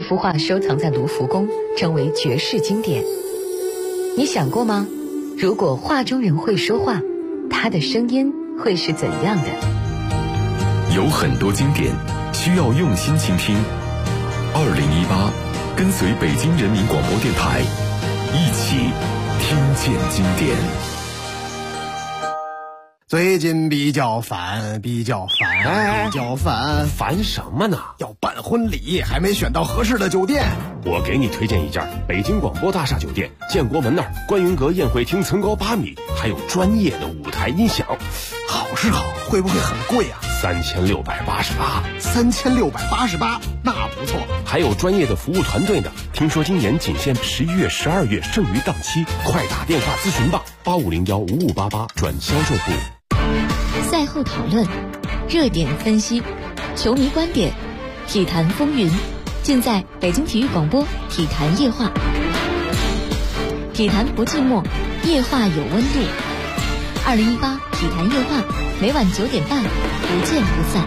幅画收藏在卢浮宫，成为绝世经典。你想过吗？如果画中人会说话，他的声音会是怎样的？ 有很多经典需要用心倾听。2018，跟随北京人民广播电台，一起听见经典。 最近比较烦， 烦什么呢？ 要办婚礼，还没选到合适的酒店。 我给你推荐一家北京广播大厦酒店，建国门那儿观云阁宴会厅层高8米，还有专业的舞台音响。 好是好，会不会很贵啊？3688，那不错。 还有专业的服务团队呢。听说今年仅限11月、12月剩余档期，快打电话咨询吧，85015588转销售部。 赛后讨论，热点分析，球迷观点，体坛风云，尽在北京体育广播体坛夜话。体坛不寂寞，夜话有温度。2018体坛夜话，每晚9点半，不见不散。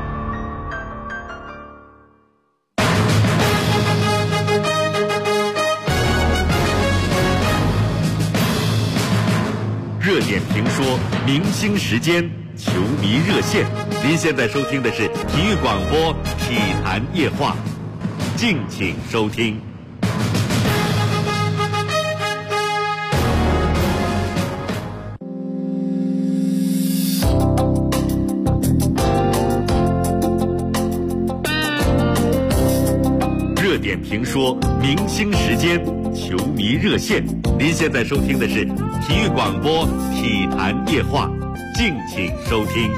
热点评说，明星时间，球迷热线。您现在收听的是体育广播体坛夜话，敬请收听。热点评说，明星时间，球迷热线。您现在收听的是体育广播体坛夜话，敬请收听。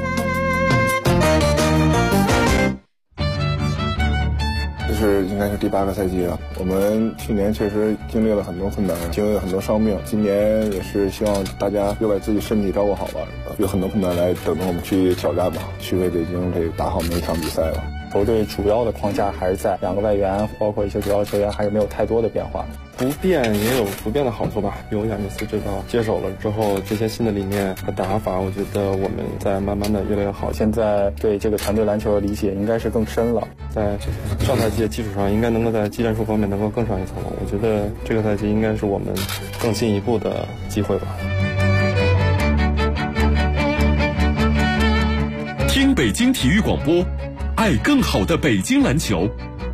这是应该是第8个赛季了。我们去年确实经历了很多困难，经历了很多伤病。今年也是希望大家又把自己身体照顾好吧，有很多困难来等着我们去挑战吧，去为北京这打好每一场比赛吧。 球队主要的框架还是在2个外援，包括一些主要球员还是没有太多的变化。 不变也有不变的好处吧。有亚尼斯指导接手了之后，这些新的理念和打法，我觉得我们在慢慢的越来越好。 现在对这个团队篮球的理解应该是更深了， 在上赛季的基础上，应该能够在技战术方面能够更上一层楼。我觉得这个赛季应该是我们更进一步的机会吧。 听北京体育广播，爱更好的北京篮球。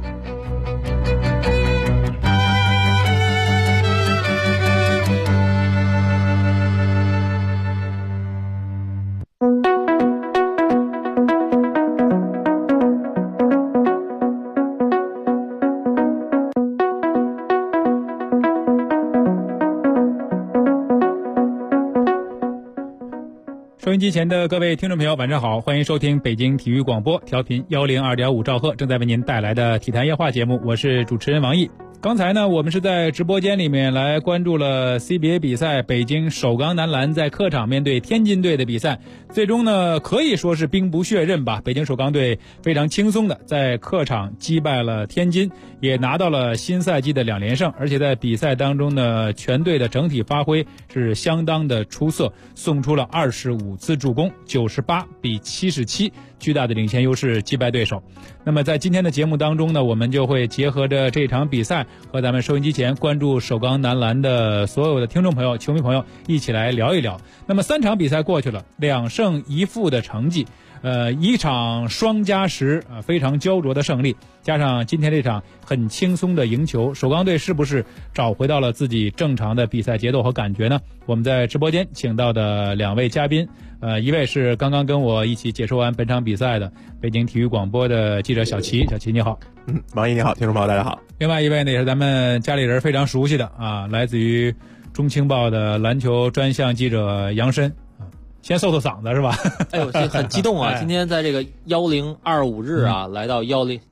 收音机前的各位听众朋友，晚上好，欢迎收听北京体育广播，调频102.5兆赫，正在为您带来的体坛夜话节目，我是主持人王毅。刚才呢，我们是在直播间里面来关注了 CBA 比赛，北京首钢男篮在客场面对天津队的比赛，最终呢可以说是兵不血刃吧，北京首钢队非常轻松的在客场击败了天津，也拿到了新赛季的2连胜，而且在比赛当中呢，全队的整体发挥是相当的出色，送出了25次助攻，98比77，巨大的领先优势击败对手。那么在今天的节目当中呢，我们就会结合着这场比赛和咱们收音机前关注首钢男篮的所有的听众朋友、球迷朋友一起来聊一聊。那么3场比赛过去了，2胜1负的成绩，一场双加时非常焦灼的胜利，加上今天这场很轻松的赢球，首钢队是不是找回到了自己正常的比赛节奏和感觉呢？我们在直播间请到的2位嘉宾，一位是刚刚跟我一起解说完本场比赛的北京体育广播的记者小齐，小齐你好。 王毅你好，听众朋友大家好。 另外一位呢也是咱们家里人非常熟悉的来自于中青报的篮球专项记者杨申。先透嗓子是吧？ 哎呦，很激动啊！今天在这个1025日啊，来到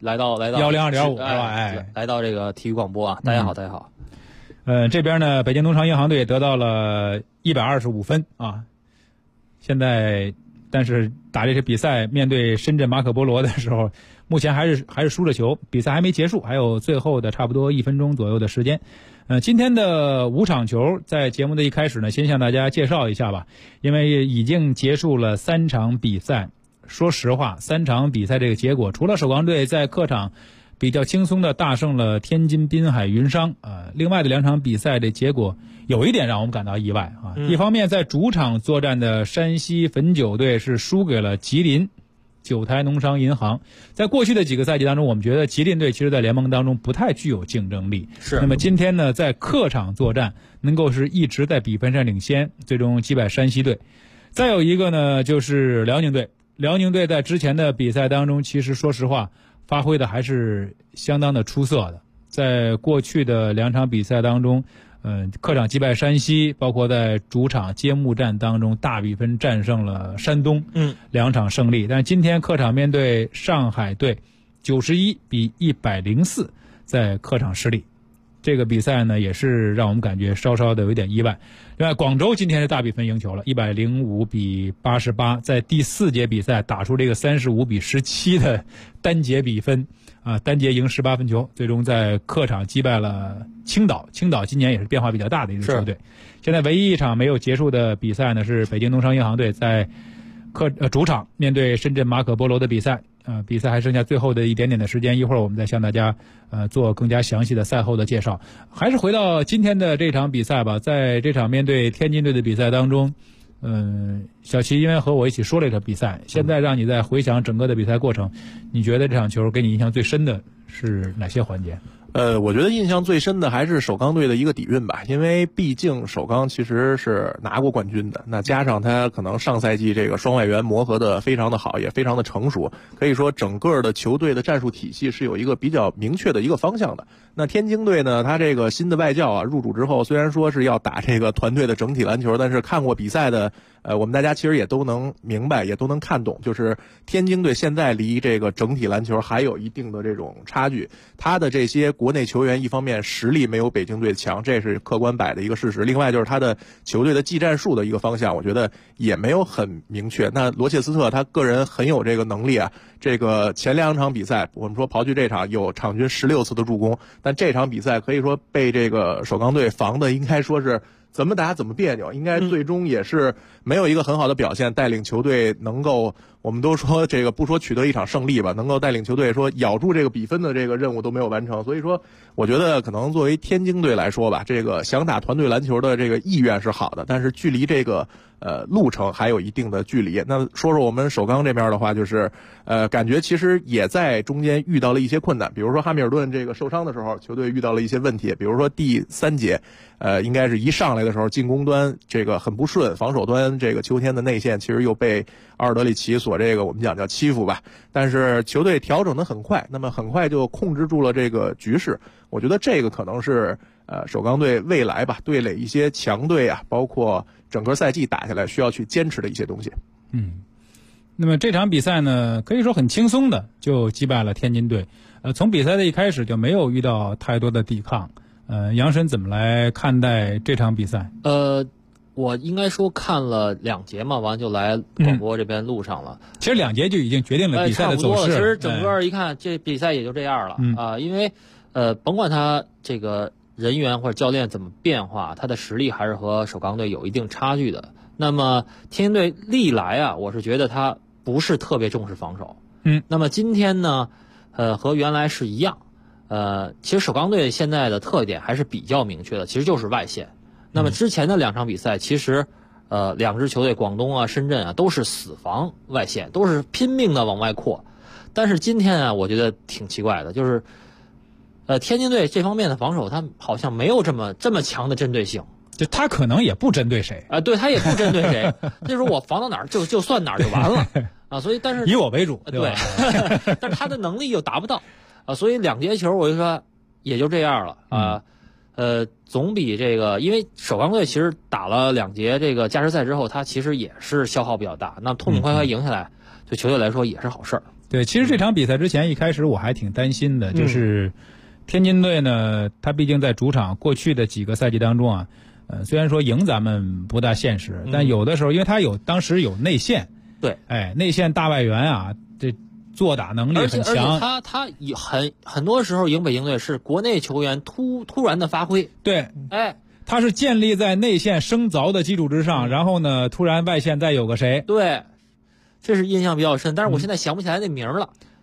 102.5是吧？ 来到这个体育广播啊，大家好，大家好。 这边呢，北京农商银行队得到了125分啊。现在，但是打这些比赛，面对深圳马可波罗的时候，目前还是输着球，比赛还没结束，还有最后的差不多1分钟左右的时间。今天的5场球在节目的一开始呢，先向大家介绍一下吧，因为已经结束了3场比赛。说实话，3场比赛这个结果，除了首钢队在客场比较轻松的大胜了天津滨海云商另外的2场比赛的结果有一点让我们感到意外一方面在主场作战的山西汾酒队是输给了吉林九台农商银行。在过去的几个赛季当中，我们觉得吉林队其实在联盟当中不太具有竞争力。 是。 那么今天呢，在客场作战，能够是一直在比分上领先，最终击败山西队。再有一个呢，就是辽宁队。辽宁队在之前的比赛当中，其实说实话，发挥的还是相当的出色的。在过去的2场比赛当中，客场击败山西，包括在主场揭幕战当中大比分战胜了山东，2场胜利。但今天客场面对上海队，91比104在客场失利。这个比赛呢，也是让我们感觉稍稍的有点意外。另外，广州今天是大比分赢球了，105比88，在第4节比赛打出这个35比17的单节比分单节赢18分球，最终在客场击败了青岛。青岛今年也是变化比较大的一支球队。现在唯一一场没有结束的比赛呢，是北京农商银行队在主场面对深圳马可波罗的比赛。比赛还剩下最后的一点点的时间，一会儿我们再向大家做更加详细的赛后的介绍。还是回到今天的这场比赛吧，在这场面对天津队的比赛当中，小齐因为和我一起说了一场比赛，现在让你再回想整个的比赛过程，你觉得这场球给你印象最深的是哪些环节？ 我觉得印象最深的还是首钢队的一个底蕴吧，因为毕竟首钢其实是拿过冠军的，那加上他可能上赛季这个双外援磨合的非常的好，也非常的成熟，可以说整个的球队的战术体系是有一个比较明确的一个方向的。那天津队呢，他这个新的外教入主之后，虽然说是要打这个团队的整体篮球，但是看过比赛的我们大家其实也都能明白，也都能看懂，就是天津队现在离这个整体篮球还有一定的这种差距。他的这些国内球员一方面实力没有北京队强，这是客观摆的一个事实，另外就是他的球队的技战术的一个方向，我觉得也没有很明确。那罗切斯特他个人很有这个能力这个前2场比赛我们说刨去这场有场均16次的助攻，但这场比赛可以说被这个首钢队防的应该说是怎么打怎么别扭，应该最终也是没有一个很好的表现，带领球队能够，我们都说这个不说取得一场胜利吧，能够带领球队说咬住这个比分的这个任务都没有完成。所以说我觉得可能作为天津队来说吧，这个想打团队篮球的这个意愿是好的，但是距离这个路程还有一定的距离。那说说我们首钢这边的话，就是感觉其实也在中间遇到了一些困难，比如说哈密尔顿这个受伤的时候，球队遇到了一些问题，比如说第3节应该是一上来的时候进攻端这个很不顺，防守端这个秋天的内线其实又被阿尔德里奇所这个我们讲叫欺负吧，但是球队调整的很快，那么很快就控制住了这个局势。我觉得这个可能是首钢队未来吧对垒一些强队包括整个赛季打下来需要去坚持的一些东西。 那么这场比赛呢，可以说很轻松的就击败了天津队。从比赛的一开始就没有遇到太多的抵抗。杨神怎么来看待这场比赛？ 我应该说看了2节嘛，完就来广播这边路上了。 其实2节就已经决定了比赛的走势。 其实整个一看，这比赛也就这样了因为甭管他这个人员或者教练怎么变化，他的实力还是和首钢队有一定差距的。那么天津队历来我是觉得他不是特别重视防守。那么今天呢，和原来是一样。其实首钢队现在的特点还是比较明确的，其实就是外线。那么之前的2场比赛，其实2支球队广东深圳都是死防外线，都是拼命的往外扩。但是今天我觉得挺奇怪的，就是天津队这方面的防守，他好像没有这么强的针对性。 就他可能也不针对谁对，他也不针对谁，就是我防到哪儿就算哪儿就完了所以但是以我为主， 对但是他的能力又达不到所以2节球我就说也就这样了总比这个，因为首钢队其实打了2节这个加时赛之后，他其实也是消耗比较大，那痛痛快快赢下来，对球队来说也是好事儿。 对，其实这场比赛之前一开始我还挺担心的，就是天津队呢，他毕竟在主场过去的几个赛季当中虽然说赢咱们不大现实，但有的时候因为他当时有内线， 对， 内线大外援这做打能力很强， 而且他很多时候赢北京队是国内球员突然的发挥， 对，他是建立在内线生凿的基础之上，然后呢，突然外线再有个谁， 对，这是印象比较深，但是我现在想不起来那名了。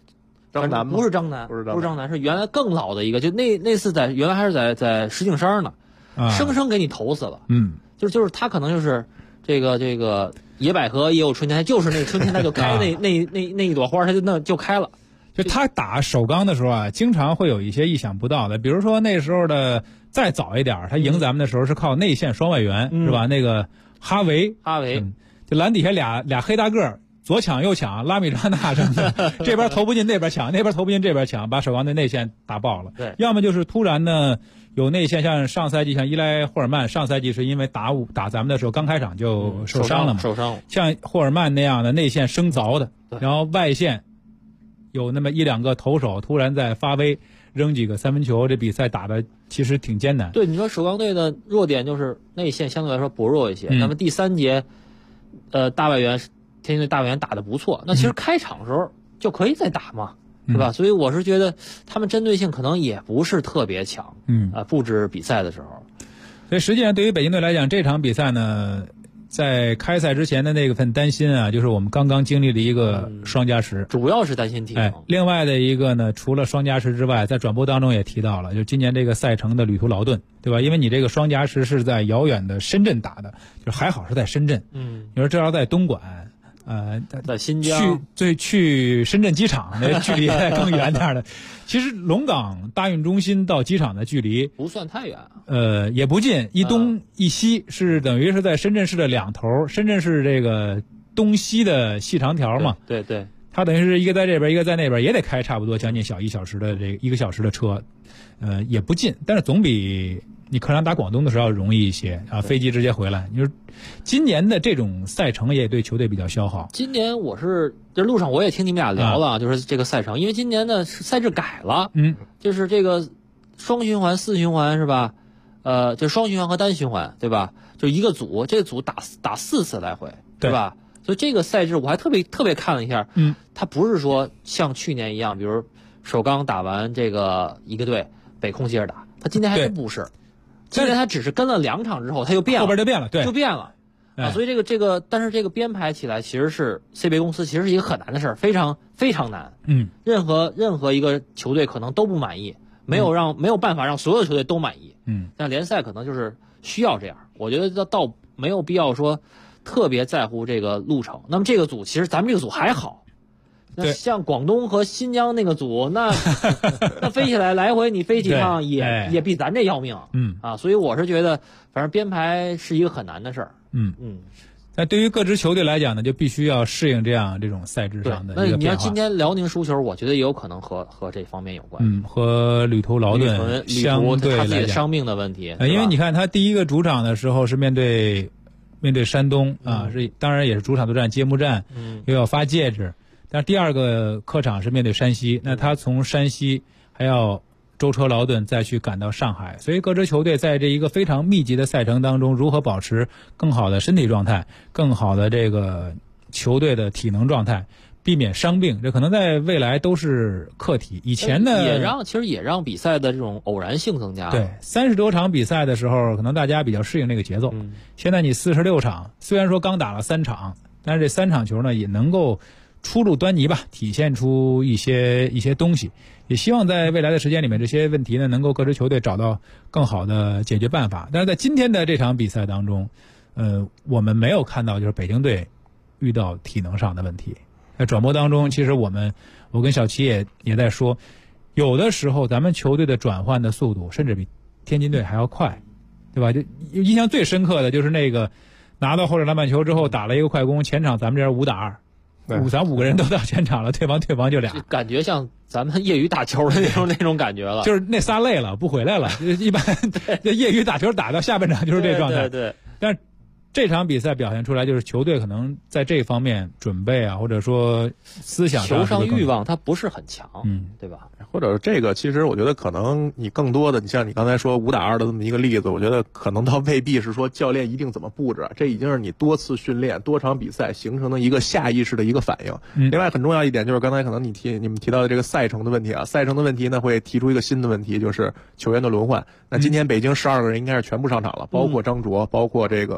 张楠吗？ 不是张楠，不是张楠，是原来更老的一个，就那次原来还是在石景山呢，生生给你投死了。就是他可能就是这个野百合也有春天，就是那春天他就开那一朵花，他就开了。 就他打首钢的时候啊，经常会有一些意想不到的，比如说那时候的再早一点，他赢咱们的时候是靠内线双外援，是吧？那个哈维，就篮底下俩黑大个，左抢右抢，拉米扎纳什么的，这边投不进那边抢，那边投不进这边抢，把首钢队内线打爆了。 对， 要么就是突然呢有内线，像上赛季像伊莱霍尔曼，上赛季是因为打咱们的时候刚开场就受伤了嘛， 受伤。 像霍尔曼那样的内线生凿的，然后外线有那么一两个投手突然在发威扔几个三分球，这比赛打的其实挺艰难。 对，你说首钢队的弱点就是内线相对来说薄弱一些。那么第3节，大外援天津队大外援打得不错，那其实开场的时候就可以再打嘛，是吧？所以我是觉得他们针对性可能也不是特别强。布置比赛的时候， 所以实际上对于北京队来讲，这场比赛呢，在开赛之前的那份担心啊，就是我们刚刚经历了一个双加时， 主要是担心体能。 另外的一个呢，除了双加时之外，在转播当中也提到了，就今年这个赛程的旅途劳顿，对吧？因为你这个双加时是在遥远的深圳打的，就还好是在深圳。你说这要在东莞， 在新疆去深圳机场那距离更远点的。其实龙岗大运中心到机场的距离不算太远， 也不近，一东一西，是等于是在深圳市的两头。深圳市这个东西的细长条嘛， 对， 它等于是一个在这边，一个在那边，也得开差不多将近小1小时的1个小时的车，也不近，但是总比你客场打广东的时候要容易一些啊，飞机直接回来。你说今年的这种赛程也对球队比较消耗。 今年这路上我也听你们俩聊了，就是这个赛程，因为今年的赛制改了，就是这个双循环、4循环是吧？就双循环和单循环，对吧？就一个组，这个组打4次来回，对吧？所以这个赛制我还特别看了一下，它不是说像去年一样，比如首钢打完这个一个队，北控接着打，他今年还真不是。今年他只是跟了2场之后，他就变了， 后边就变了，对， 就变了啊！所以但是这个编排起来其实是 CBA 公司其实是一个很难的事儿，非常非常难。任何一个球队可能都不满意，没有办法让所有球队都满意。但联赛可能就是需要这样，我觉得倒没有必要说特别在乎这个路程。那么这个组其实咱们这个组还好。那像广东和新疆那个组，那飞起来来回你飞几趟也比咱这要命。所以我是觉得，反正编排是一个很难的事儿。 那对于各支球队来讲呢，就必须要适应这种赛制上的一个变化。 那你要今天辽宁输球，我觉得也有可能和这方面有关。 和旅途劳顿相对来讲， 他自己的伤病的问题。 因为你看他第一个主场的时候是面对山东啊，当然也是主场作战揭幕战，又要发戒指。但是第二个客场是面对山西，那他从山西还要舟车劳顿再去赶到上海，所以各支球队在这一个非常密集的赛程当中，如何保持更好的身体状态，更好的这个球队的体能状态，避免伤病，这可能在未来都是课题。以前呢， 其实也让比赛的这种偶然性增加了。 对，30多场比赛的时候，可能大家比较适应这个节奏。现在你46场，虽然说刚打了3场，但是这3场球呢也能够初露端倪吧，体现出一些东西，也希望在未来的时间里面，这些问题呢能够各支球队找到更好的解决办法。但是在今天的这场比赛当中，我们没有看到就是北京队遇到体能上的问题。在转播当中，其实我跟小齐也在说，有的时候咱们球队的转换的速度甚至比天津队还要快，对吧？就印象最深刻的就是那个拿到后场篮板球之后打了一个快攻，前场咱们这是5打2，咱5个人都到前场了，对方就俩， 感觉像咱们业余打球的那种感觉了， 就是那仨累了不回来了，一般业余打球打到下半场就是这状态。 对， 但是这场比赛表现出来，就是球队可能在这方面准备啊，或者说思想上球上欲望它不是很强，对吧？ 或者这个其实我觉得可能你更多的，你像你刚才说5打2的这么一个例子，我觉得可能倒未必是说教练一定怎么布置，这已经是你多次训练、多场比赛形成的一个下意识的一个反应。另外很重要一点就是刚才可能你们提到的这个赛程的问题啊，赛程的问题呢会提出一个新的问题，就是球员的轮换。那今天北京12个人应该是全部上场了，包括张卓，包括这个王旭。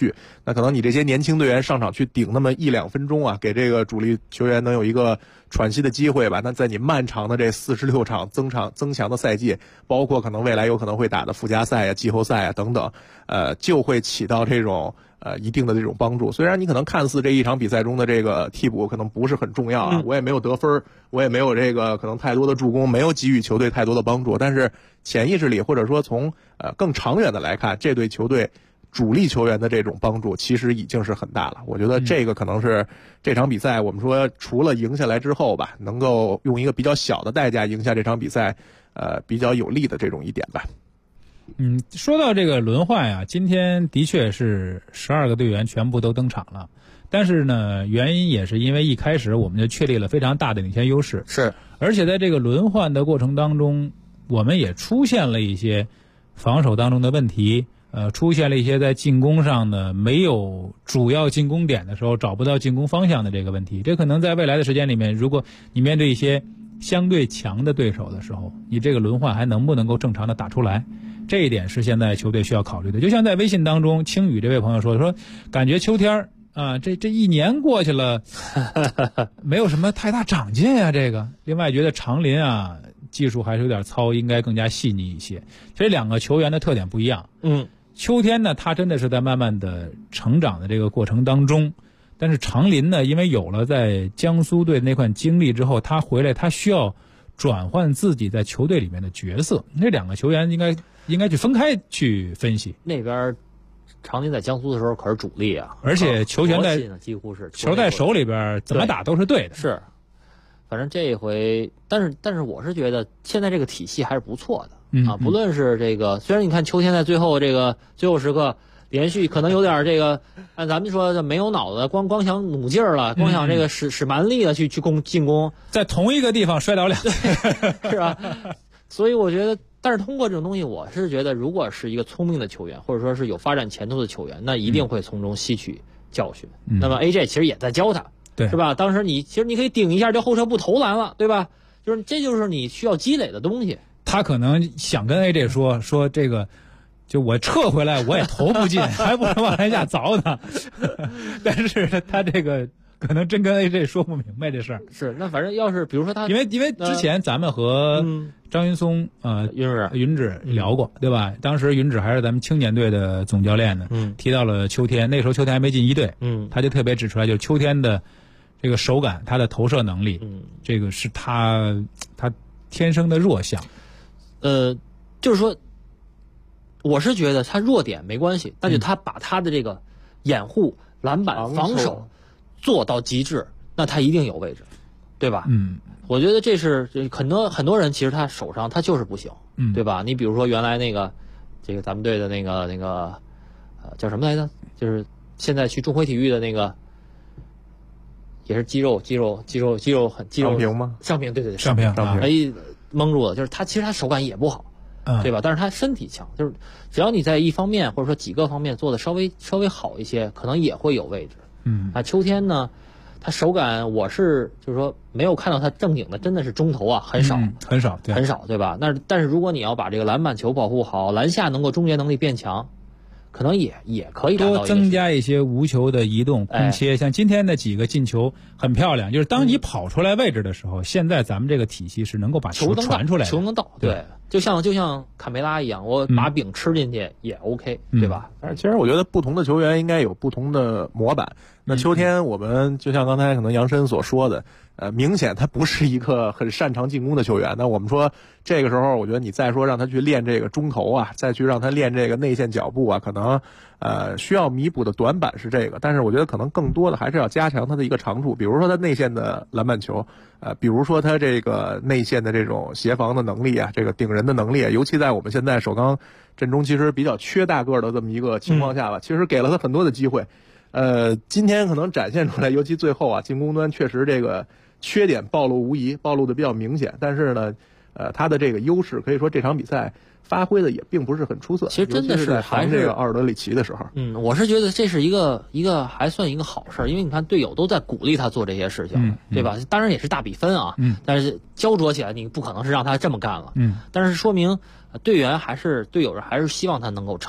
绪。那可能你这些年轻队员上场去顶那么1-2分钟啊，给这个主力球员能有一个喘息的机会吧。那在你漫长的这46场增强的赛季，包括可能未来有可能会打的附加赛啊、季后赛啊等等，就会起到这种一定的这种帮助。虽然你可能看似这一场比赛中的这个替补可能不是很重要啊，我也没有得分，我也没有这个可能太多的助攻，没有给予球队太多的帮助，但是潜意识里或者说从更长远的来看，这对球队主力球员的这种帮助其实已经是很大了。我觉得这个可能是这场比赛我们说除了赢下来之后吧，能够用一个比较小的代价赢下这场比赛比较有利的这种一点吧。 说到这个轮换呀，今天的确是12个队员全部都登场了，但是呢，原因也是因为一开始我们就确立了非常大的领先优势， 是， 而且在这个轮换的过程当中，我们也出现了一些防守当中的问题，出现了一些在进攻上呢没有主要进攻点的时候找不到进攻方向的这个问题。这可能在未来的时间里面，如果你面对一些相对强的对手的时候，你这个轮换还能不能够正常的打出来？这一点是现在球队需要考虑的。就像在微信当中，青宇这位朋友说感觉秋天啊，这一年过去了，没有什么太大长进啊。这个，另外觉得长林啊技术还是有点糙，应该更加细腻一些。这两个球员的特点不一样。秋天呢，他真的是在慢慢的成长的这个过程当中，但是长林呢，因为有了在江苏队那块经历之后，他回来他需要转换自己在球队里面的角色。这两个球员应该去分开去分析。 那边长林在江苏的时候可是主力啊， 而且球权在几乎是球在手里边，怎么打都是对的。 是，反正这一回，但是我是觉得现在这个体系还是不错的啊。不论是这个，虽然你看秋天在最后时刻连续可能有点这个，按咱们说没有脑子，光想努劲儿了，光想这个使蛮力了去进攻， 在同一个地方摔倒两次， 是吧？所以我觉得，但是通过这种东西，我是觉得，如果是一个聪明的球员，或者说是有发展前途的球员，那一定会从中吸取教训。那么 AJ 其实也在教他， 对， 是吧？当时其实你可以顶一下就后撤步投篮了，对吧？这就是你需要积累的东西。 他可能想跟 AJ 说这个，就我撤回来我也投不进，还不能往篮下凿呢。但是他这个可能真跟 AJ 说不明白这事儿。 是，那反正要是比如说他， 因为之前咱们和张云松云指聊过，对吧？当时云指还是咱们青年队的总教练呢，提到了秋天，那时候秋天还没进一队，他就特别指出来，就是秋天的这个手感，他的投射能力，这个是他天生的弱项。 就是说，我是觉得他弱点没关系，但是他把他的这个掩护、篮板、防守做到极致，那他一定有位置，对吧？我觉得这是很多人其实他手上他就是不行，对吧？你比如说原来这个咱们队的那个叫什么来着？就是现在去中辉体育的那个，也是肌肉上平吗？ 上平，对， 上平， 蒙住了，就是他其实他手感也不好，对吧？但是他身体强，就是只要你在一方面或者说几个方面做的稍微好一些，可能也会有位置。秋天呢，他手感就是说没有看到他正经的真的是中投啊，很少，对吧？但是如果你要把这个篮板球保护好，篮下能够终结能力变强，可能也可以多增加一些无球的移动空切，像今天的几个进球很漂亮，就是当你跑出来位置的时候，现在咱们这个体系是能够把球传出来的， 球能到，对，就像卡梅拉一样，我把饼吃进去也 OK，对吧？ 但是其实我觉得不同的球员应该有不同的模板。那秋天我们就像刚才可能杨申所说的，明显他不是一个很擅长进攻的球员。那我们说这个时候，我觉得你再说让他去练这个中投啊，再去让他练这个内线脚步啊，可能需要弥补的短板是这个。但是我觉得可能更多的还是要加强他的一个长处，比如说他内线的篮板球，比如说他这个内线的这种协防的能力啊，这个顶人的能力啊，尤其在我们现在首钢阵中其实比较缺大个的这么一个情况下吧，其实给了他很多的机会。今天可能展现出来，尤其最后啊，进攻端确实这个缺点暴露无遗，暴露的比较明显。但是呢，他的这个优势可以说这场比赛发挥的也并不是很出色。 其实真的是还是这个奥尔德里奇的时候， 我是觉得这是一个还算一个好事，因为你看队友都在鼓励他做这些事情，对吧？当然也是大比分啊，但是焦灼起来你不可能是让他这么干了，但是说明队友还是希望他能够成长。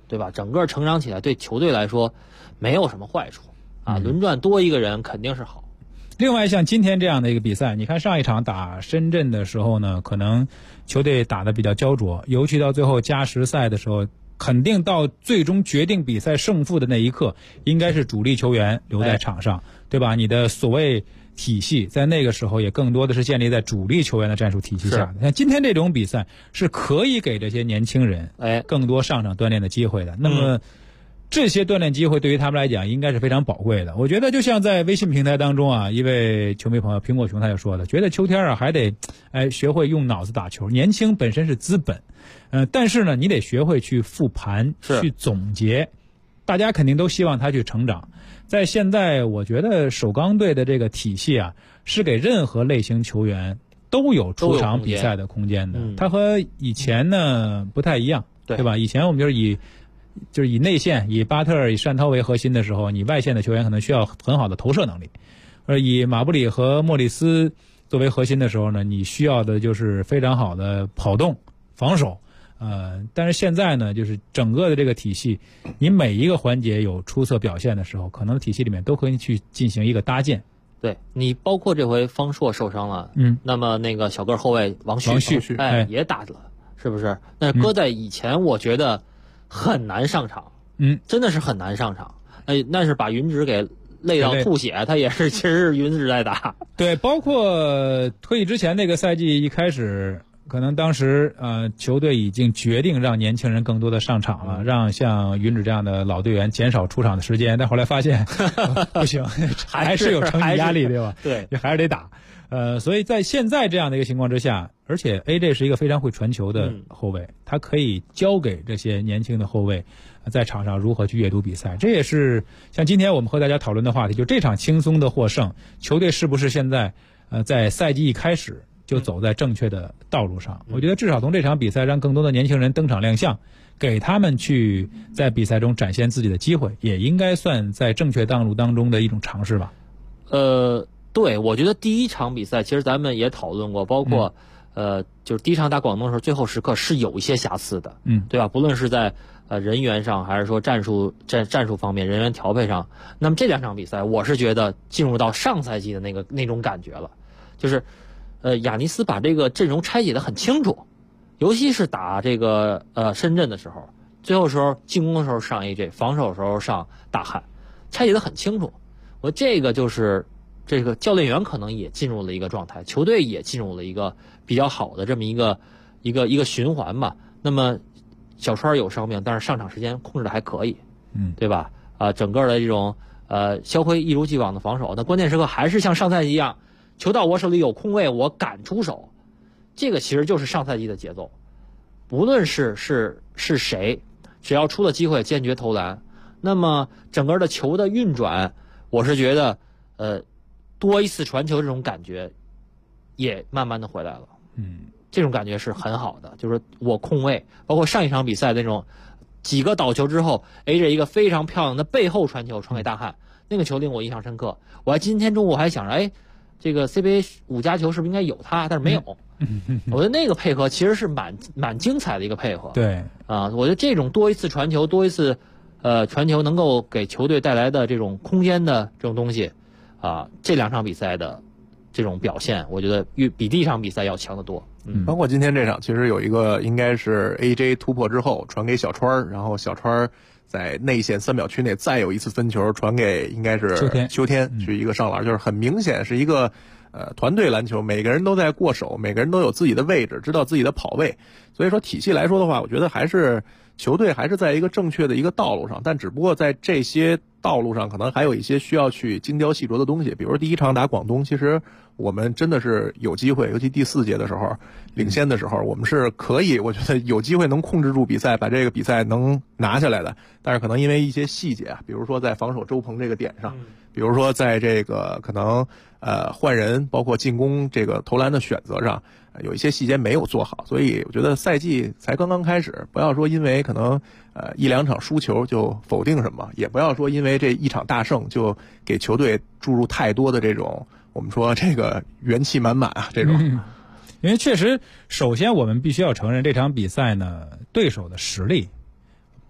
对吧？整个成长起来对球队来说没有什么坏处啊，轮转多一个人肯定是好。 另外像今天这样的一个比赛，你看上一场打深圳的时候呢，可能球队打得比较焦灼，尤其到最后加时赛的时候，肯定到最终决定比赛胜负的那一刻，应该是主力球员留在场上，对吧？你的所谓体系在那个时候也更多的是建立在主力球员的战术体系下的。像今天这种比赛是可以给这些年轻人更多上场锻炼的机会的。那么这些锻炼机会对于他们来讲应该是非常宝贵的。我觉得就像在微信平台当中啊，一位球迷朋友苹果熊他就说了，觉得秋天啊还得学会用脑子打球，年轻本身是资本，但是呢你得学会去复盘去总结，大家肯定都希望他去成长。在现在我觉得首钢队的这个体系啊，是给任何类型球员都有出场比赛的空间的。它和以前呢不太一样，对吧？以前我们就是以内线以巴特尔以单涛为核心的时候，你外线的球员可能需要很好的投射能力，而以马布里和莫里斯作为核心的时候呢，你需要的就是非常好的跑动防守。但是现在呢，就是整个的这个体系，你每一个环节有出色表现的时候，可能体系里面都可以去进行一个搭建。 对，你包括这回方硕受伤了，那么那个小个后卫王旭也打了，是不是？那搁在以前，我觉得很难上场，真的是很难上场。那是把云直给累到吐血，他也是其实是云直在打。 对，包括退役之前那个赛季一开始。可能当时球队已经决定让年轻人更多的上场了，让像云指这样的老队员减少出场的时间，但后来发现不行，还是有成绩压力，对吧？ 对， 也还是得打。所以在现在这样的一个情况之下，而且 AJ 是一个非常会传球的后卫，他可以教给这些年轻的后卫在场上如何去阅读比赛。这也是像今天我们和大家讨论的话题，就这场轻松的获胜，球队是不是现在在赛季一开始就走在正确的道路上？我觉得至少从这场比赛让更多的年轻人登场亮相，给他们去在比赛中展现自己的机会，也应该算在正确道路当中的一种尝试吧。 对，我觉得第一场比赛其实咱们也讨论过，包括就是第一场打广东的时候，最后时刻是有一些瑕疵的，对吧？不论是在人员上，还是说战术方面人员调配上，那么这两场比赛，我是觉得进入到上赛季的那种感觉了，就是亚尼斯把这个阵容拆解得很清楚，尤其是打这个深圳的时候，最后时候进攻的时候上 AJ， 防守的时候上大汉，拆解得很清楚。我这个就是这个教练员可能也进入了一个状态，球队也进入了一个比较好的这么一个循环吧。那么小川有伤病，但是上场时间控制的还可以，对吧？整个的这种肖辉一如既往的防守，那关键时刻还是像上赛季一样，球到我手里有空位，我敢出手。这个其实就是上赛季的节奏，不论是谁，只要出了机会坚决投篮。那么整个的球的运转，我是觉得多一次传球这种感觉也慢慢的回来了。这种感觉是很好的，就是我控卫，包括上一场比赛那种几个倒球之后 AJ 一个非常漂亮的背后传球传给大汉，那个球令我印象深刻。我还今天中午还想着，这个 CBA 5加球是不是应该有他，但是没有。我觉得那个配合其实是蛮精彩的一个配合。 对我觉得这种多一次传球，多一次传球能够给球队带来的这种空间的这种东西这两场比赛的这种表现，我觉得比第一场比赛要强得多。 包括今天这场，其实有一个应该是 AJ 突破之后传给小川，然后小川在内线3秒区内再有一次分球传给应该是秋天去一个上篮，就是很明显是一个团队篮球，每个人都在过手，每个人都有自己的位置，知道自己的跑位。所以说体系来说的话，我觉得还是球队还是在一个正确的一个道路上，但只不过在这些道路上可能还有一些需要去精雕细琢的东西。比如第一场打广东，其实我们真的是有机会，尤其第4节的时候领先的时候，我们是可以，我觉得有机会能控制住比赛，把这个比赛能拿下来的。但是可能因为一些细节比如说在防守周鹏这个点上，比如说在这个可能换人，包括进攻这个投篮的选择上，有一些细节没有做好。所以我觉得赛季才刚刚开始，不要说因为可能1-2场输球就否定什么，也不要说因为这一场大胜就给球队注入太多的这种我们说这个元气满满这种。 因为确实首先我们必须要承认这场比赛呢，对手的实力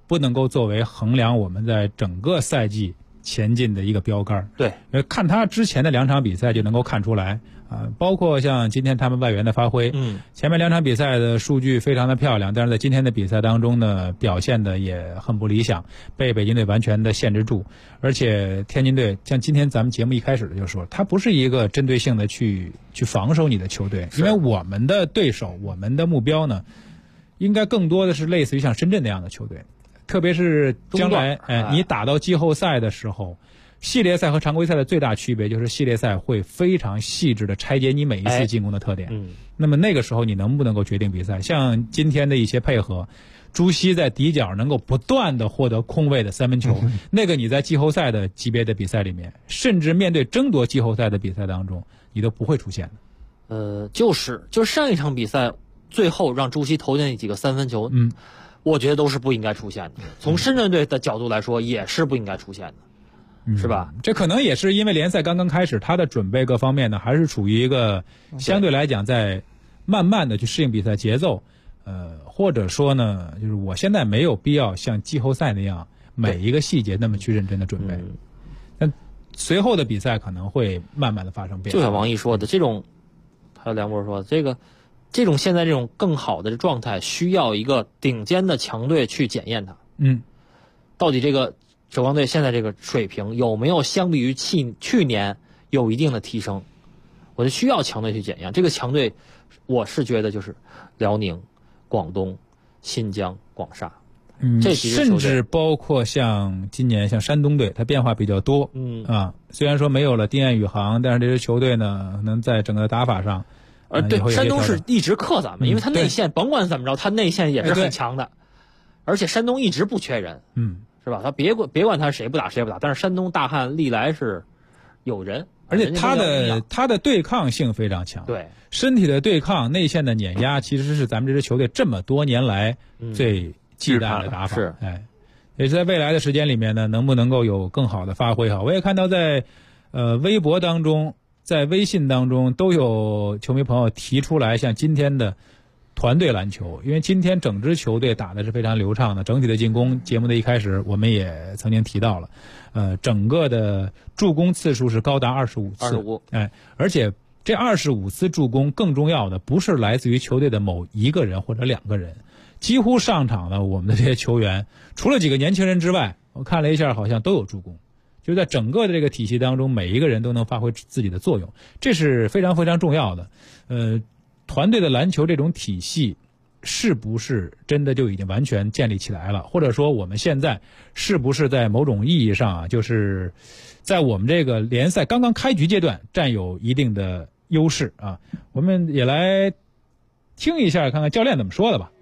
不能够作为衡量我们在整个赛季前进的一个标杆。 对， 看他之前的2场比赛就能够看出来包括像今天他们外援的发挥，前面2场比赛的数据非常的漂亮，但是在今天的比赛当中呢，表现的也很不理想，被北京队完全的限制住。而且天津队像今天咱们节目一开始就说，他不是一个针对性的去防守你的球队，因为我们的对手，我们的目标呢，应该更多的是类似于像深圳那样的球队，特别是将来你打到季后赛的时候。系列赛和常规赛的最大区别就是系列赛会非常细致的拆解你每一次进攻的特点。那么那个时候你能不能够决定比赛？像今天的一些配合，朱熹在底角能够不断的获得空位的3分球，那个你在季后赛的级别的比赛里面，甚至面对争夺季后赛的比赛当中，你都不会出现的。就是上一场比赛最后让朱熹投进那几个3分球，我觉得都是不应该出现的。从深圳队的角度来说，也是不应该出现的。是吧？ 这可能也是因为联赛刚刚开始，他的准备各方面呢，还是处于一个相对来讲在慢慢的去适应比赛节奏，或者说呢，就是我现在没有必要像季后赛那样每一个细节那么去认真的准备。但随后的比赛可能会慢慢的发生变化。 就像王毅说的，这种还有梁博说的，这种现在这种更好的状态，需要一个顶尖的强队去检验它。到底这个首钢队现在这个水平有没有相比于去年有一定的提升？我就需要强队去检验。这个强队，我是觉得就是辽宁、广东、新疆、广厦，这几支球队， 甚至包括像今年像山东队，它变化比较多。虽然说没有了丁彦雨航，但是这支球队呢，可能在整个打法上， 对，山东是一直克咱们，因为他内线甭管怎么着，他内线也是很强的，而且山东一直不缺人。是吧？他别管他谁不打，但是山东大汉历来是有人， 而且他的对抗性非常强， 对身体的对抗、内线的碾压，其实是咱们这支球队这么多年来最忌惮的打法。也是在未来的时间里面呢，能不能够有更好的发挥好？我也看到在微博当中，在微信当中都有球迷朋友提出来，像今天的团队篮球，因为今天整支球队打的是非常流畅的，整体的进攻，节目的一开始我们也曾经提到了，整个的助攻次数是高达25次，而且这25次助攻更重要的不是来自于球队的某一个人或者2个人，几乎上场的我们的这些球员，除了几个年轻人之外，我看了一下好像都有助攻，就在整个的这个体系当中，每一个人都能发挥自己的作用，这是非常非常重要的。团队的篮球这种体系是不是真的就已经完全建立起来了？或者说我们现在是不是在某种意义上就是在我们这个联赛刚刚开局阶段占有一定的优势啊？我们也来听一下，看看教练怎么说的吧。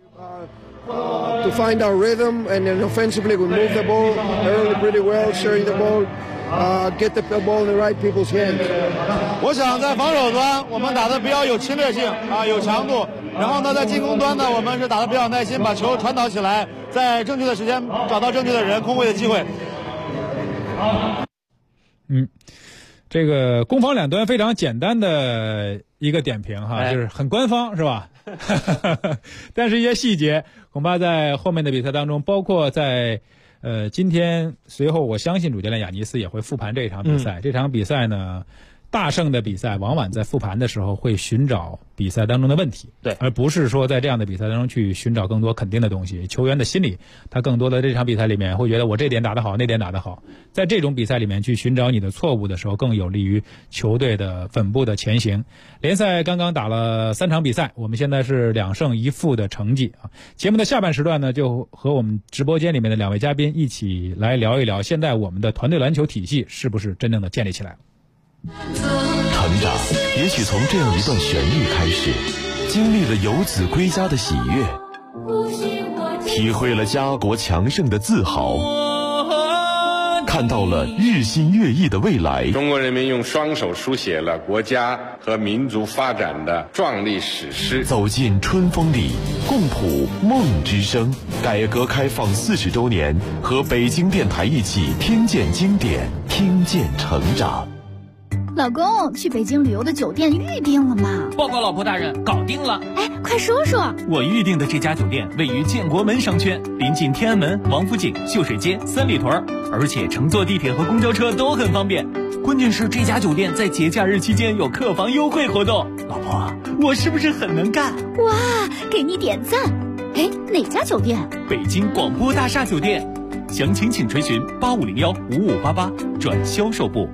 To find our rhythm and then offensively we move the ball early pretty well, sharing the ball, get the ball in the right people's hands. 我想在防守端我们打得比较有侵略性有强度，然后呢在进攻端呢我们是打得比较耐心，把球传导起来，在正确的时间找到正确的人，空位的机会。 这个攻防两端非常简单的一个点评就是很官方是吧？但是一些细节恐怕在后面的比赛当中，包括在今天随后我相信主教练雅尼斯也会复盘这场比赛。这场比赛呢，大胜的比赛往往在复盘的时候会寻找比赛当中的问题， 对， 而不是说在这样的比赛当中去寻找更多肯定的东西。球员的心理，他更多的这场比赛里面会觉得我这点打得好，那点打得好，在这种比赛里面去寻找你的错误的时候，更有利于球队的稳步的前行。联赛刚刚打了3场比赛，我们现在是2胜1负的成绩啊。节目的下半时段呢，就和我们直播间里面的2位嘉宾一起来聊一聊，现在我们的团队篮球体系是不是真正的建立起来了。 成长也许从这样一段旋律开始，经历了游子归家的喜悦，体会了家国强盛的自豪，看到了日新月异的未来。 中国人民用双手书写了国家和民族发展的壮丽史诗。 走进春风里，共谱梦之声。改革开放40周年，和北京电台一起听见经典，听见成长。 老公，去北京旅游的酒店预定了吗？ 报告老婆大人，搞定了。 哎，快说说。 我预定的这家酒店位于建国门商圈，临近天安门、王府井、秀水街、三里屯，而且乘坐地铁和公交车都很方便。关键是这家酒店在节假日期间有客房优惠活动。老婆，我是不是很能干？ 哇，给你点赞。哎，哪家酒店？ 北京广播大厦酒店。详情请垂询85015588转销售部。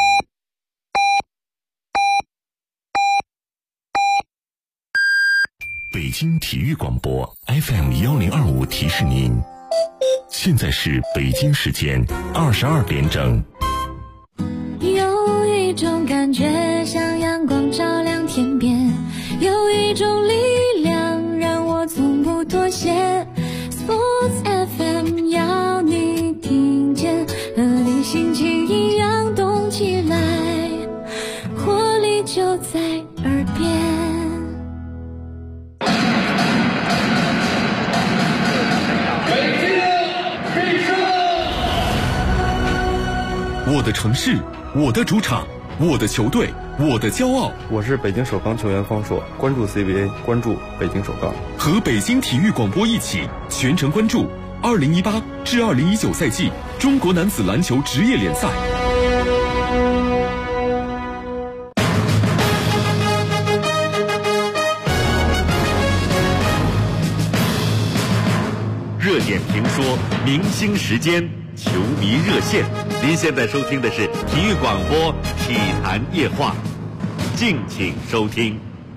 北京体育广播 FM1025提示您，现在是北京时间22点整。 有一种感觉像阳光照亮天边，有一种力量让我从不妥协。Sports FM 要你听见，和你心情一样动起来，活力就在耳边。 我的城市，我的主场，我的球队，我的骄傲。 我是北京首钢球员方硕，关注 CBA， 关注北京首钢， 和北京体育广播一起全程关注2018至2019赛季中国男子篮球职业联赛。 热点评说，明星时间，球迷热线。您现在收听的是体育广播体坛夜话，敬请收听。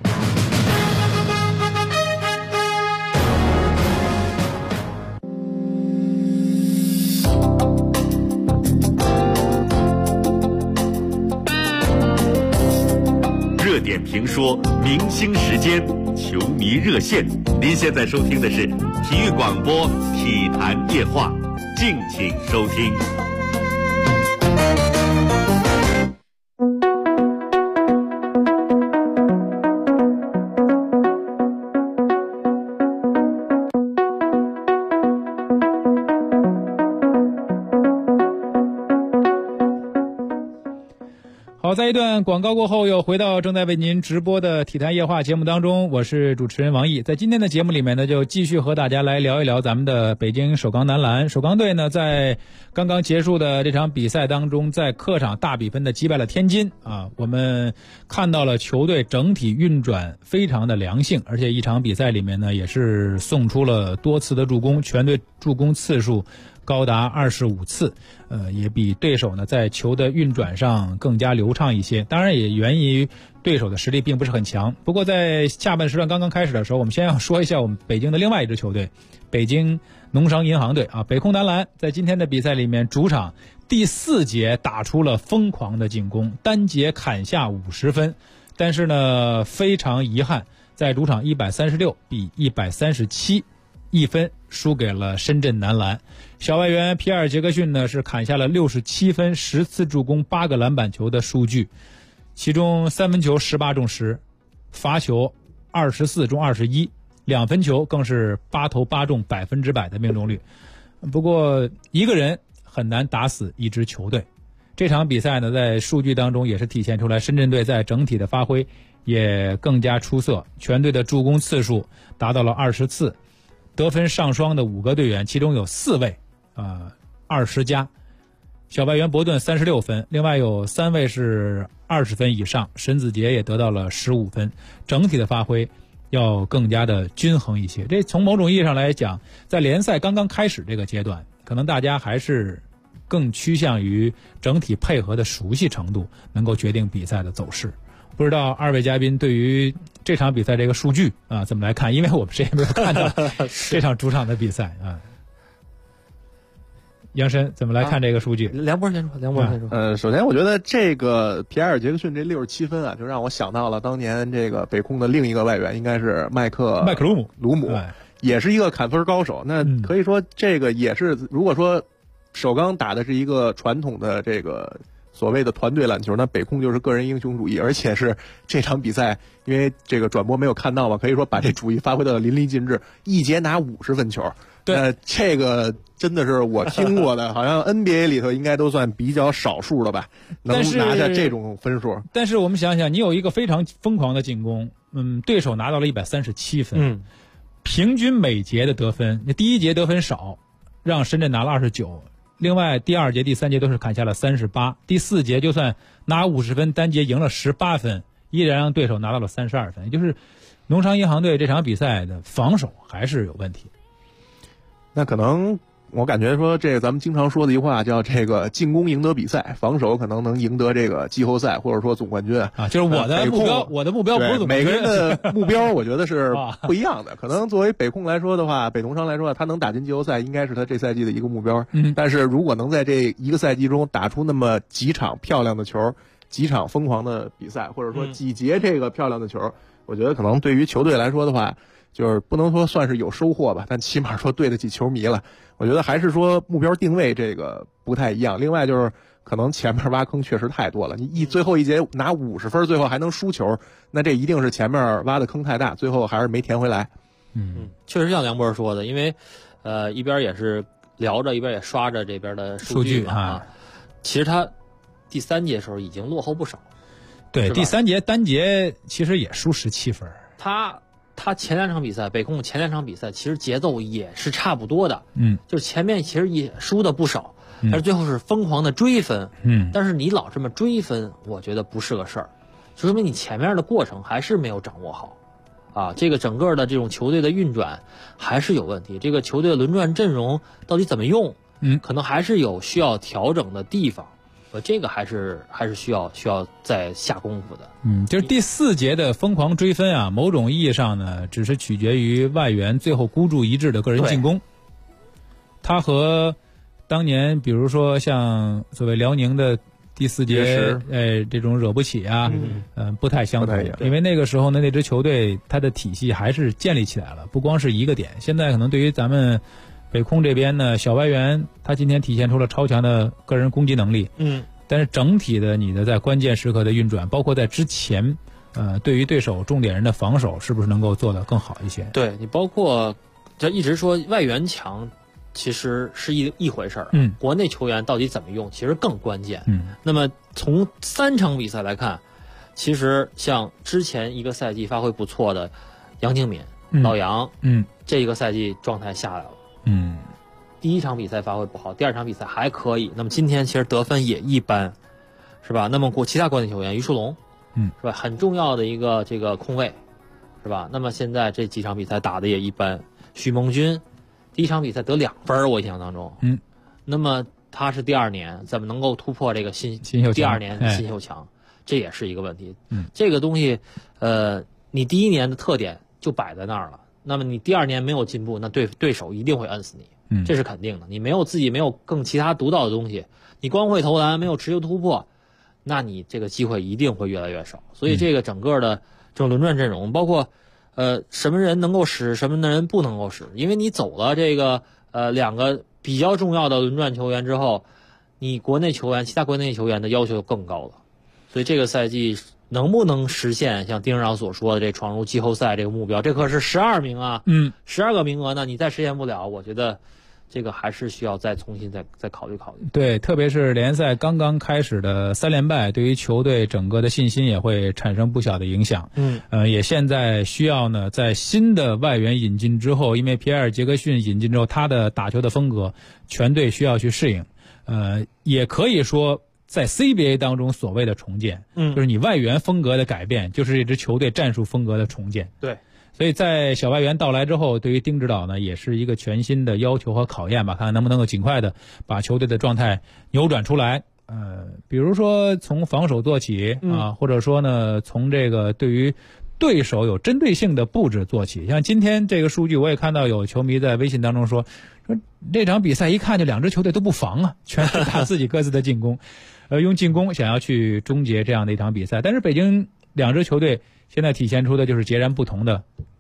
热点评说，明星时间，球迷热线。您现在收听的是体育广播体坛夜话，敬请收听。 好，在一段广告过后，又回到正在为您直播的体坛夜话节目当中，我是主持人王毅。在今天的节目里面呢，就继续和大家来聊一聊咱们的北京首钢男篮。首钢队呢，在刚刚结束的这场比赛当中，在客场大比分的击败了天津啊。我们看到了球队整体运转非常的良性，而且一场比赛里面呢，也是送出了多次的助攻，全队助攻次数高达25次，也比对手呢在球的运转上更加流畅一些。当然也源于对手的实力并不是很强。不过在下半时段刚刚开始的时候，我们先要说一下我们北京的另外一支球队，北京农商银行队啊，北控男篮在今天的比赛里面主场第4节打出了疯狂的进攻，单节砍下50分，但是呢非常遗憾，在主场136比137。1分输给了深圳男篮。小外援皮尔杰克逊呢是砍下了67分10次助攻8个篮板球的数据，其中3分球18中10，罚球24中21，两分球更是8投8中100%的命中率。不过一个人很难打死一支球队。这场比赛呢在数据当中也是体现出来深圳队在整体的发挥也更加出色，全队的助攻次数达到了20次，得分上双的5个队员，其中有4位20加。小外援伯顿36分，另外有3位是20分以上，沈子杰也得到了15分，整体的发挥要更加的均衡一些。这从某种意义上来讲，在联赛刚刚开始这个阶段，可能大家还是更趋向于整体配合的熟悉程度能够决定比赛的走势。不知道二位嘉宾对于这场比赛这个数据怎么来看？因为我们谁也没有看到这场主场的比赛啊。杨申怎么来看这个数据？ 梁波先说。 首先我觉得这个皮埃尔杰克逊这67分啊，就让我想到了当年这个北控的另一个外援，应该是麦克鲁姆，也是一个砍分高手。那可以说这个也是，如果说首钢打的是一个传统的这个所谓的团队篮球，那北控就是个人英雄主义，而且是这场比赛，因为这个转播没有看到嘛，可以说把这主义发挥到淋漓尽致，一节拿50分球。 对， 这个真的是我听过的，好像 NBA 里头应该都算比较少数了吧，能拿下这种分数。 但是我们想想，你有一个非常疯狂的进攻，对手拿到了137分，平均每节的得分，第一节得分少，让深圳拿了29，另外第二节、第三节都是砍下了38，第四节就算拿50分，单节赢了18分，依然让对手拿到了32分，也就是农商银行队这场比赛的防守还是有问题。 那可能我感觉说，这个咱们经常说的一句话叫这个进攻赢得比赛，防守可能能赢得这个季后赛或者说总冠军啊。就是我的目标，我的目标不是总冠军。 每个人的目标，我觉得是不一样的。可能作为北控来说的话，北农商来说，他能打进季后赛，应该是他这赛季的一个目标。但是如果能在这一个赛季中打出那么几场漂亮的球，几场疯狂的比赛，或者说几节这个漂亮的球，我觉得可能对于球队来说的话，就是不能说算是有收获吧，但起码说对得起球迷了。我觉得还是说目标定位这个不太一样。另外就是可能前面挖坑确实太多了，你最后一节拿50分，最后还能输球，那这一定是前面挖的坑太大，最后还是没填回来。 确实像梁博说的，因为一边也是聊着，一边也刷着这边的数据啊。其实他第三节的时候已经落后不少。 对，第三节单节其实也输17分。 他前两场比赛，北控前两场比赛其实节奏也是差不多的，就是前面其实也输的不少，但是最后是疯狂的追分，但是你老这么追分，我觉得不是个事儿，就说明你前面的过程还是没有掌握好，啊，这个整个的这种球队的运转还是有问题，这个球队的轮转阵容到底怎么用，可能还是有需要调整的地方。这个还是需要再下功夫的。 就是第四节的疯狂追分啊，某种意义上呢，只是取决于外援最后孤注一掷的个人进攻。他和当年比如说像所谓辽宁的第四节，这种惹不起啊，不太相同。因为那个时候呢，那支球队它的体系还是建立起来了，不光是一个点。现在可能对于咱们北控这边呢，小外援他今天体现出了超强的个人攻击能力，但是整体的你的在关键时刻的运转，包括在之前，对于对手重点人的防守，是不是能够做得更好一些？ 对，你包括这一直说外援强，其实是一回事儿，国内球员到底怎么用，其实更关键。那么从3场比赛来看，其实像之前一个赛季发挥不错的杨敬敏、老杨，这一个赛季状态下来了。第一场比赛发挥不好，第二场比赛还可以，那么今天其实得分也一般，是吧？那么其他国内球员，于树龙，是吧？很重要的一个这个控卫，是吧？那么现在这几场比赛打的也一般。许梦军第一场比赛得2分，我印象当中，那么他是第2年，怎么能够突破这个新第2年新秀强？这也是一个问题。这个东西，你第1年的特点就摆在那儿了。那么你第2年没有进步，那对手一定会摁死你，这是肯定的。你没有自己没有更其他独到的东西，你光会投篮，没有持球突破，那你这个机会一定会越来越少。所以这个整个的这种轮转阵容，包括什么人能够使，什么人不能够使，因为你走了这个2个比较重要的轮转球员之后，你国内球员其他国内球员的要求更高了。所以这个赛季能不能实现像丁晧所说的这闯入季后赛这个目标？这可是12名啊，12个名额呢，你再实现不了，我觉得这个还是需要再重新再考虑考虑。 对，特别是联赛刚刚开始的3连败，对于球队整个的信心也会产生不小的影响。也现在需要呢，在新的外援引进之后，因为皮埃尔·杰克逊引进之后，他的打球的风格，全队需要去适应。也可以说，在 CBA 当中所谓的重建，就是你外援风格的改变，就是这支球队战术风格的重建。 对， 所以在小外援到来之后，对于丁指导呢，也是一个全新的要求和考验吧，看看能不能够尽快的把球队的状态扭转出来。比如说从防守做起啊，或者说呢，从这个对于对手有针对性的布置做起。像今天这个数据，我也看到有球迷在微信当中说这场比赛一看就2支球队都不防啊，全是打自己各自的进攻。用进攻想要去终结这样的一场比赛，但是北京2支球队现在体现出的就是截然不同的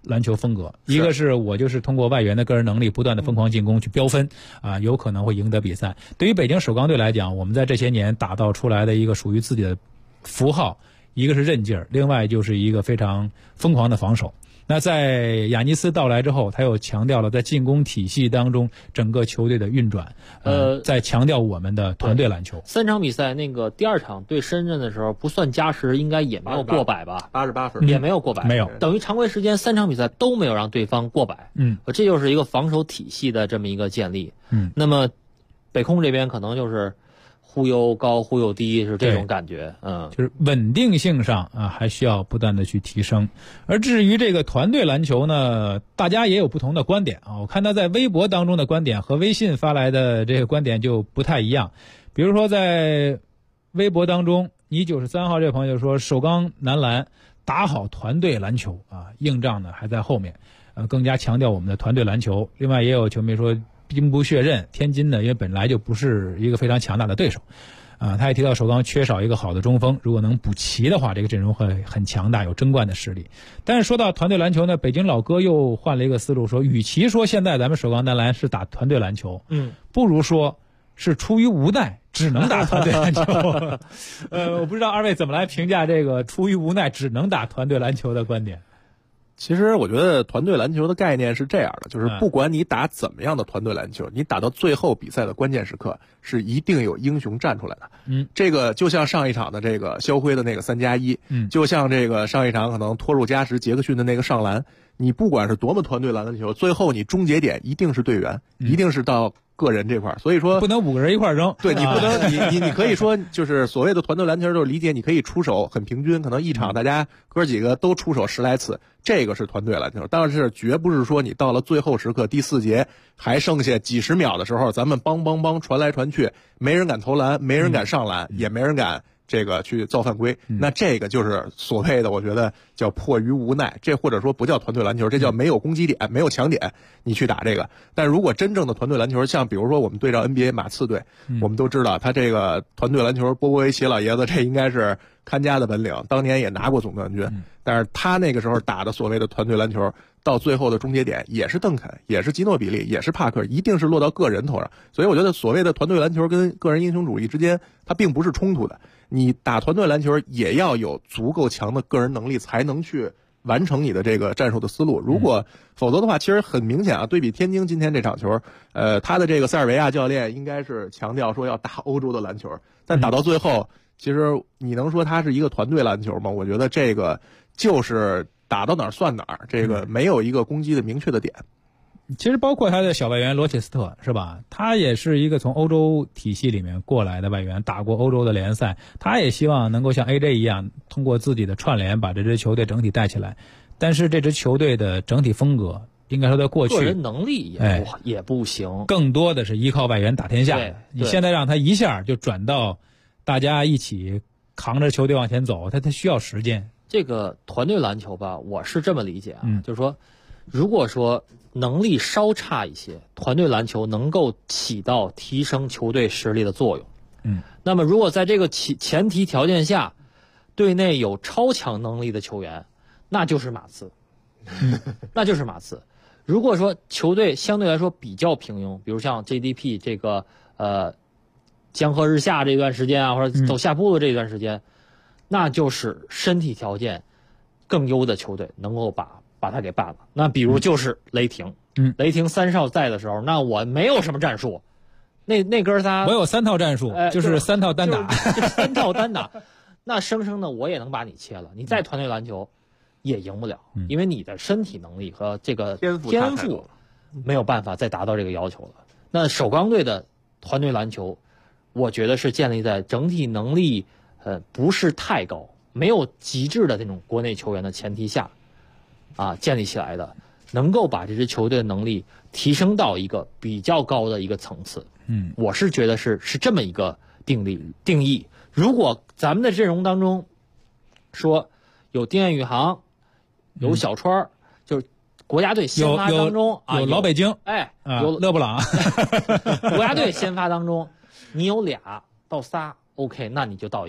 篮球风格，一个是我就是通过外援的个人能力不断的疯狂进攻去飙分啊，有可能会赢得比赛。对于北京首钢队来讲，我们在这些年打造出来的一个属于自己的符号，一个是韧劲儿，另外就是一个非常疯狂的防守。那在亚尼斯到来之后，他又强调了在进攻体系当中整个球队的运转，在强调我们的团队篮球。 3场比赛，那个第2场对深圳的时候不算加时，应该也没有过百吧 ？88分也没有过百， 没有， 等于常规时间3场比赛都没有让对方过百。这就是一个防守体系的这么一个建立。那么北空这边可能就是忽悠高忽悠低，是这种感觉。 就是稳定性上啊，还需要不断的去提升。而至于这个团队篮球呢，大家也有不同的观点啊。我看他在微博当中的观点和微信发来的这个观点就不太一样。比如说在微博当中，你93号这位朋友说，首钢男篮打好团队篮球啊，硬仗呢还在后面，更加强调我们的团队篮球。另外也有球迷说，兵不血刃，天津呢，因为本来就不是一个非常强大的对手，他也提到首钢缺少一个好的中锋，如果能补齐的话，这个阵容会很强大，有争冠的实力。但是说到团队篮球呢，北京老哥又换了一个思路，说与其说现在咱们首钢男篮是打团队篮球，不如说是出于无奈只能打团队篮球。我不知道二位怎么来评价这个出于无奈只能打团队篮球的观点。 其实我觉得团队篮球的概念是这样的，就是不管你打怎么样的团队篮球，你打到最后比赛的关键时刻是一定有英雄站出来的。这个就像上一场的这个肖辉的那个3+1，就像这个上一场可能拖入加时杰克逊的那个上篮，你不管是多么团队篮球，最后你终结点一定是队员，一定是到个人这块，所以说不能5个人一块扔。 对，你不能，你可以说就是所谓的团队篮球，就是理解你可以出手很平均，可能一场大家哥几个都出手10来次，这个是团队篮球。但是绝不是说你到了最后时刻第4节还剩下几十秒的时候，咱们帮传来传去，没人敢投篮，没人敢上篮，也没人敢这个去造犯规，那这个就是所谓的我觉得叫迫于无奈，这或者说不叫团队篮球，这叫没有攻击点，没有强点，你去打这个。但如果真正的团队篮球，像比如说我们对照 NBA 马刺队，我们都知道他这个团队篮球，波波维奇老爷子这应该是看家的本领，当年也拿过总冠军，但是他那个时候打的所谓的团队篮球，到最后的终结点也是邓肯，也是基诺比利，也是帕克，一定是落到个人头上。所以我觉得所谓的团队篮球跟个人英雄主义之间，它并不是冲突的。你打团队篮球也要有足够强的个人能力，才能去完成你的这个战术的思路。如果否则的话，其实很明显啊，对比天津今天这场球，他的这个塞尔维亚教练应该是强调说要打欧洲的篮球，但打到最后，其实你能说他是一个团队篮球吗？我觉得这个就是打到哪儿算哪儿，这个没有一个攻击的明确的点。 其实包括他的小外援罗切斯特是吧？他也是一个从欧洲体系里面过来的外援，打过欧洲的联赛，他也希望能够像 AJ 一样，通过自己的串联把这支球队整体带起来。但是这支球队的整体风格，应该说在过去个人能力也不行， 更多的是依靠外援打天下。你现在让他一下就转到大家一起扛着球队往前走，他需要时间。 这个团队篮球吧，我是这么理解啊，就是说，如果说能力稍差一些，团队篮球能够起到提升球队实力的作用。那么如果在这个前提条件下，队内有超强能力的球员，那就是马刺。那就是马刺。如果说球队相对来说比较平庸，比如像 JDP 这个江河日下这段时间啊，或者走下坡路这段时间，那就是身体条件更优的球队能够把他给办了。那比如就是雷霆，雷霆3少在的时候，那我没有什么战术，那哥仨我有3套战术，就是3套单打 ，3套单打，那生生的我也能把你切了。你再团队篮球也赢不了，因为你的身体能力和这个天赋没有办法再达到这个要求了。那首钢队的团队篮球，我觉得是建立在整体能力不是太高，没有极致的那种国内球员的前提下建立起来的，能够把这支球队的能力提升到一个比较高的一个层次。我是觉得是这么一个定义。如果咱们的阵容当中说有丁彦雨航，有小川，就是国家队先发当中有老北京， 有勒布朗， 国家队先发当中，你有2到3 ，OK， 那你就到一个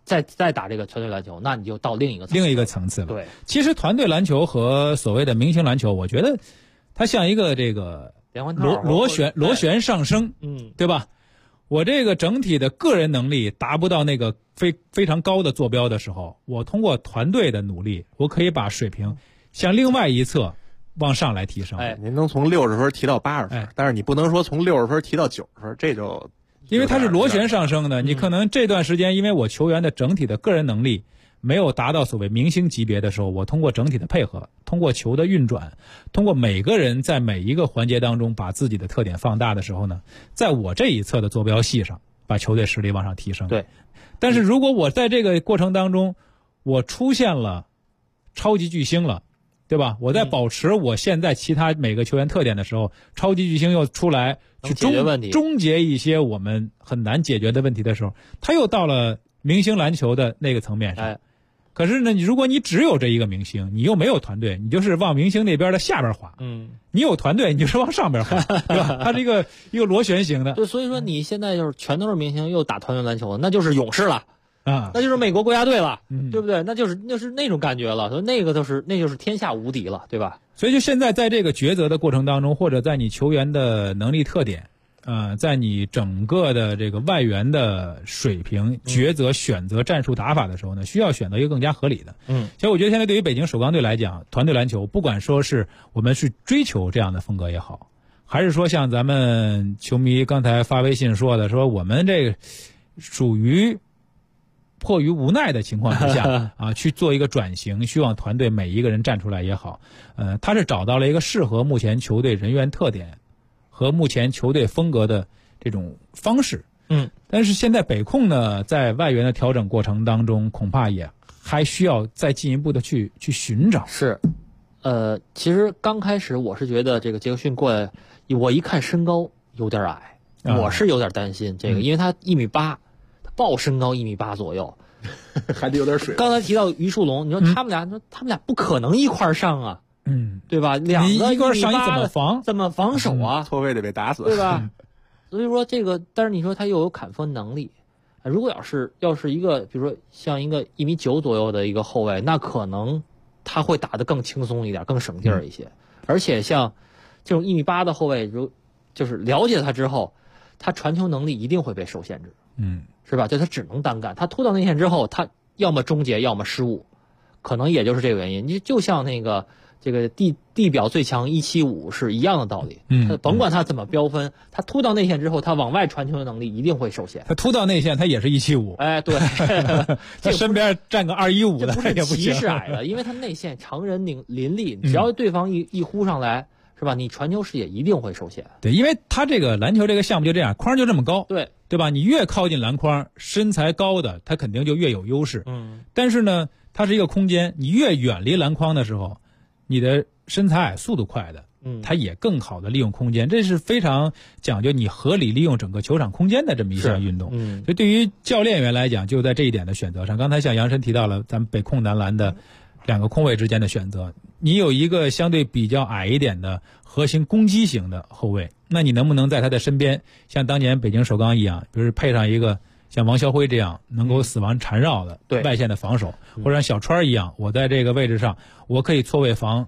再打这个团队篮球，那你就到另一个层次了。 对， 其实团队篮球和所谓的明星篮球，我觉得它像一个这个螺旋上升，对吧？我这个整体的个人能力达不到那个非常高的坐标的时候，我通过团队的努力，我可以把水平向另外一侧往上来提升。 您能从60分提到80分，但是你不能说从60分提到90分，这就因为它是螺旋上升的。你可能这段时间，因为我球员的整体的个人能力没有达到所谓明星级别的时候，我通过整体的配合，通过球的运转，通过每个人在每一个环节当中把自己的特点放大的时候呢，在我这一侧的坐标系上把球队实力往上提升。 对， 但是如果我在这个过程当中我出现了超级巨星了，对吧？我在保持我现在其他每个球员特点的时候，超级巨星又出来去终结一些我们很难解决的问题的时候，他又到了明星篮球的那个层面上。可是呢，如果你只有这一个明星，你又没有团队，你就是往明星那边的下边滑。你有团队，你就是往上边滑，对吧？它是一个螺旋形的。 对，所以说你现在就是全都是明星，又打团队篮球，那就是勇士了。 啊， 那就是美国国家队了，对不对？那就是那种感觉了，所以那就是天下无敌了，对吧？ 所以就现在在这个抉择的过程当中，或者在你球员的能力特点，在你整个的这个外援的水平抉择选择战术打法的时候呢，需要选择一个更加合理的。所以我觉得现在对于北京首钢队来讲，团队篮球不管说是我们是追求这样的风格也好，还是说像咱们球迷刚才发微信说的，说我们这个属于迫于无奈的情况之下去做一个转型，希望团队每一个人站出来也好，他是找到了一个适合目前球队人员特点和目前球队风格的这种方式。但是现在北控呢，在外援的调整过程当中，恐怕也还需要再进一步的去寻找。 是，其实刚开始我是觉得这个杰克逊过来，我一看身高有点矮，我是有点担心这个，因为他1.8米。报身高1.8米左右， 还得有点水。 刚才提到于树龙，你说他们俩不可能一块上啊，对吧？两个一块上，你怎么防守啊？ 错位得被打死， 对吧？所以说这个，但是你说他又有砍分能力，如果要是一个，比如说像一个1.9米左右的一个后卫，那可能他会打得更轻松一点，更省劲儿一些。而且像这种1.8米的后卫，就是了解他之后，他传球能力一定会被受限制。是吧？就他只能单干，他突到内线之后，他要么终结，要么失误，可能也就是这个原因。就像这个地表最强175是一样的道理。他甭管他怎么飙分，他突到内线之后，他往外传球的能力一定会受限。 他突到内线，他也是175。 哎，对， 他身边站个215的， 这不是歧视矮的，因为他内线常人林立，只要对方一呼上来。是吧？你传球视野一定会受限。 对，因为他这个篮球这个项目就这样，框就这么高， 对吧？你越靠近篮筐，身材高的他肯定就越有优势。但是呢，它是一个空间，你越远离篮筐的时候，你的身材矮、速度快的，它也更好的利用空间，这是非常讲究你合理利用整个球场空间的这么一项运动。所以对于教练员来讲，就在这一点的选择上，刚才像杨晨提到了咱们北控男篮的2个空位之间的选择，你有一个相对比较矮一点的核心攻击型的后卫，那你能不能在他的身边，像当年北京首钢一样，比如配上一个像王霄辉这样能够死亡缠绕的外线的防守，或者像小川一样，我在这个位置上，我可以错位防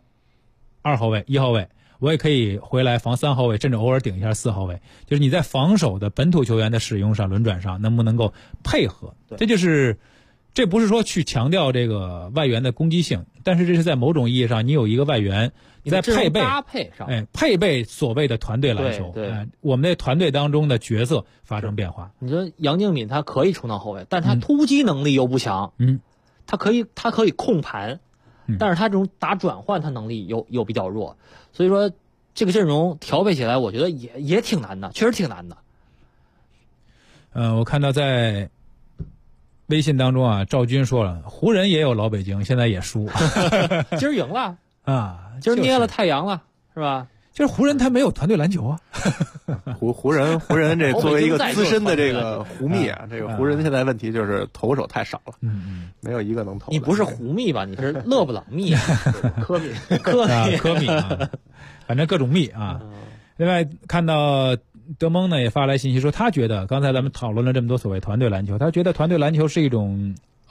2号位、1号位，我也可以回来防3号位，甚至偶尔顶一下4号位。就是你在防守的本土球员的使用上、轮转上，能不能够配合？这不是说去强调这个外援的攻击性，但是这是在某种意义上，你有一个外援，你在搭配上， 配备所谓的团队篮球，我们在团队当中的角色发生变化。 你说杨敬敏他可以充当后卫，但是他突击能力又不强，他可以控盘，但是他这种打转换他能力又比较弱，所以说这个阵容调配起来，我觉得也挺难的，确实挺难的。 我看到在微信当中啊，赵军说了，湖人也有老北京，现在也输， 今儿赢了啊， 今儿捏了太阳了，是吧？ 就是湖人他没有团队篮球啊。 湖人这作为一个资深的这个湖迷啊，这个湖人现在问题就是投手太少了，没有一个能投。 你不是湖迷吧？你是勒布朗迷，科迷啊，反正各种密啊。另外看到德蒙呢也发来信息说，他觉得刚才咱们讨论了这么多所谓团队篮球，他觉得团队篮球是一种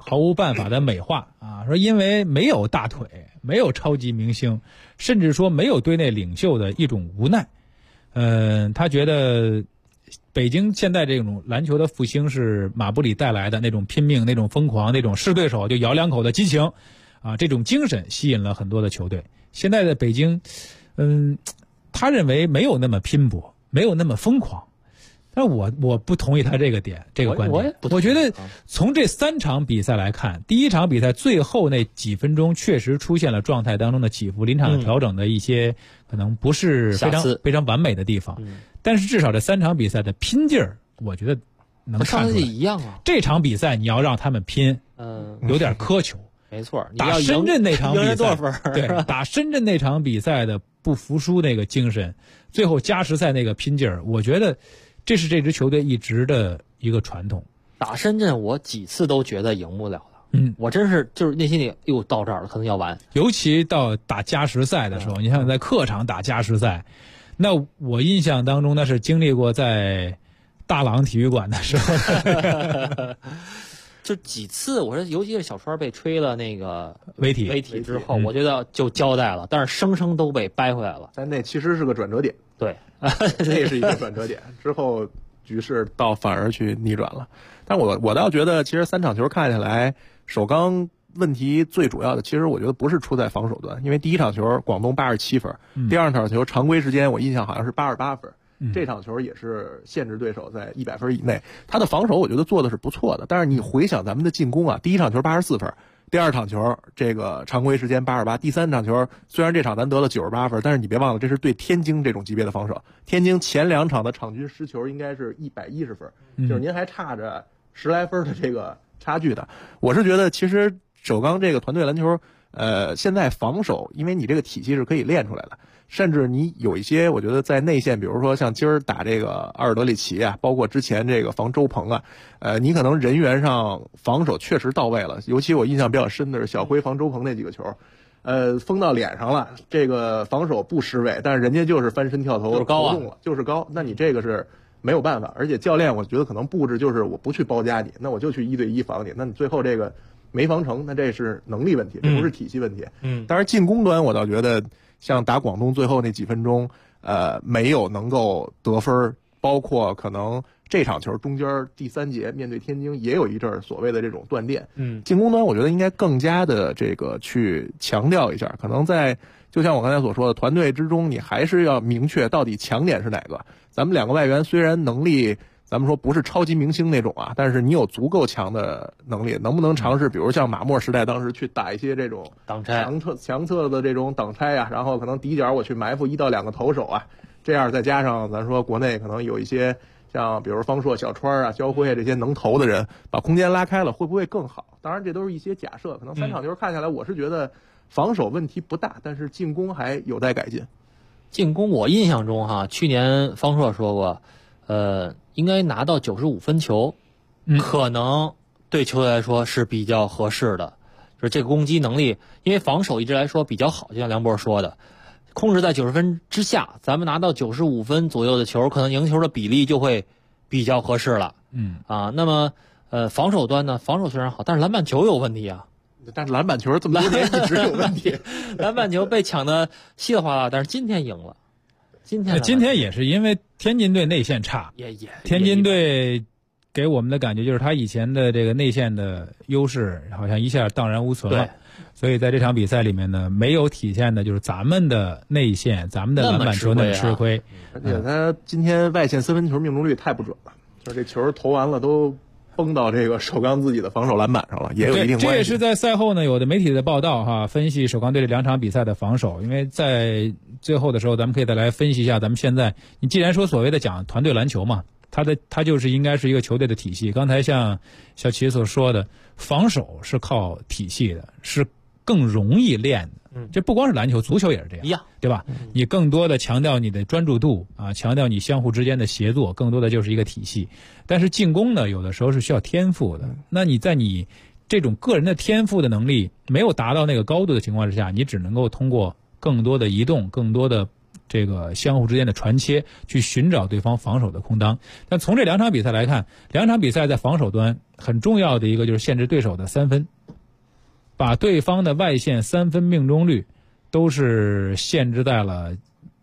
毫无办法的美化啊，说因为没有大腿，没有超级明星，甚至说没有队内领袖的一种无奈。他觉得北京现在这种篮球的复兴是马布里带来的那种拼命、那种疯狂、那种是对手就咬两口的激情啊，这种精神吸引了很多的球队。现在的北京，他认为没有那么拼搏，没有那么疯狂。但我不同意他这个观点。我觉得从这3场比赛来看，第一场比赛最后那几分钟确实出现了状态当中的起伏，临场调整的一些可能不是非常完美的地方。但是至少这3场比赛的拼劲儿，我觉得能看出来一样啊。 这场比赛你要让他们拼，有点苛求。 没错， 打深圳那场比赛，对，打深圳那场比赛的不服输那个精神，最后加时赛那个拼劲儿，我觉得这是这支球队一直的一个传统。 打深圳我几次都觉得赢不了了，我真是就是内心里又到这儿了，可能要完。 尤其到打加时赛的时候，你想在客场打加时赛，那我印象当中那是经历过在大朗体育馆的时候。 就几次，我说尤其是小川被吹了那个违体之后，我觉得就交代了，但是生生都被掰回来了。 但那其实是个转折点， 对， 那是一个转折点。之后局势反而去逆转了。但我倒觉得，其实3场球看下来，首钢问题最主要的，其实我觉得不是出在防守端，因为第一场球广东87分，第二场球常规时间我印象好像是88分。这场球也是限制对手在100分以内，他的防守我觉得做的是不错的。但是你回想咱们的进攻啊，第一场球84分，第二场球这个常规时间88，第三场球虽然这场咱得了98分，但是你别忘了这是对天津这种级别的防守。天津前2场的场均失球应该是110分，就是您还差着10来分的这个差距的。我是觉得其实首钢这个团队篮球，现在防守，因为你这个体系是可以练出来的。甚至你有一些，我觉得在内线，比如说像今儿打这个阿尔德里奇啊，包括之前这个防周鹏啊，你可能人员上防守确实到位了。尤其我印象比较深的是小辉防周鹏那几个球，封到脸上了，这个防守不失位，但是人家就是翻身跳投， 就是高啊， 就是高。那你这个是没有办法，而且教练我觉得可能布置就是我不去包夹你，那我就去1对1防你，那你最后这个没防成，那这是能力问题，这不是体系问题。但是进攻端我倒觉得。像打广东最后那几分钟，没有能够得分，包括可能这场球中间第3节面对天津也有一阵所谓的这种断电。进攻端我觉得应该更加的这个去强调一下，可能在就像我刚才所说的团队之中，你还是要明确到底强点是哪个。咱们2个外援虽然能力。咱们说不是超级明星那种啊，但是你有足够强的能力，能不能尝试，比如像马莫时代当时去打一些这种挡拆、 强侧的这种挡拆啊，然后可能底角我去埋伏1到2个投手啊，这样再加上咱说国内可能有一些像比如方硕、小川啊、焦辉这些能投的人，把空间拉开了，会不会更好？当然这都是一些假设，可能3场球看下来，我是觉得防守问题不大，但是进攻还有待改进。 进攻我印象中哈，去年方硕说过，应该拿到95分球，可能对球队来说是比较合适的。就是这个攻击能力，因为防守一直来说比较好，就像梁博说的，控制在90分之下，咱们拿到95分左右的球，可能赢球的比例就会比较合适了。那么防守端呢，防守虽然好，但是篮板球有问题啊。 但是篮板球这么多年一直有问题， 篮板球被抢的稀里哗啦，但是今天赢了。今天也是因为天津队内线差，天津队给我们的感觉就是他以前的这个内线的优势好像一下荡然无存了，所以在这场比赛里面呢，没有体现的就是咱们的内线、咱们的篮板球那么吃亏， 而且他今天外线3分球命中率太不准了，就是这球投完了都崩到这个首钢自己的防守篮板上了，也有一定关系。 这也是在赛后呢，有的媒体的报道哈，分析首钢队这2场比赛的防守。因为在最后的时候，咱们可以再来分析一下咱们现在，你既然说所谓的讲团队篮球嘛，它就是应该是一个球队的体系。刚才像小齐所说的，防守是靠体系的，是更容易练的。这不光是篮球，足球也是这样，对吧？你更多的强调你的专注度啊，强调你相互之间的协作，更多的就是一个体系。但是进攻呢，有的时候是需要天赋的。那你在你这种个人的天赋的能力没有达到那个高度的情况之下，你只能够通过更多的移动、更多的这个相互之间的传切，去寻找对方防守的空当。但从这2场比赛来看，2场比赛在防守端很重要的一个就是限制对手的3分，把对方的外线3分命中率都是限制在了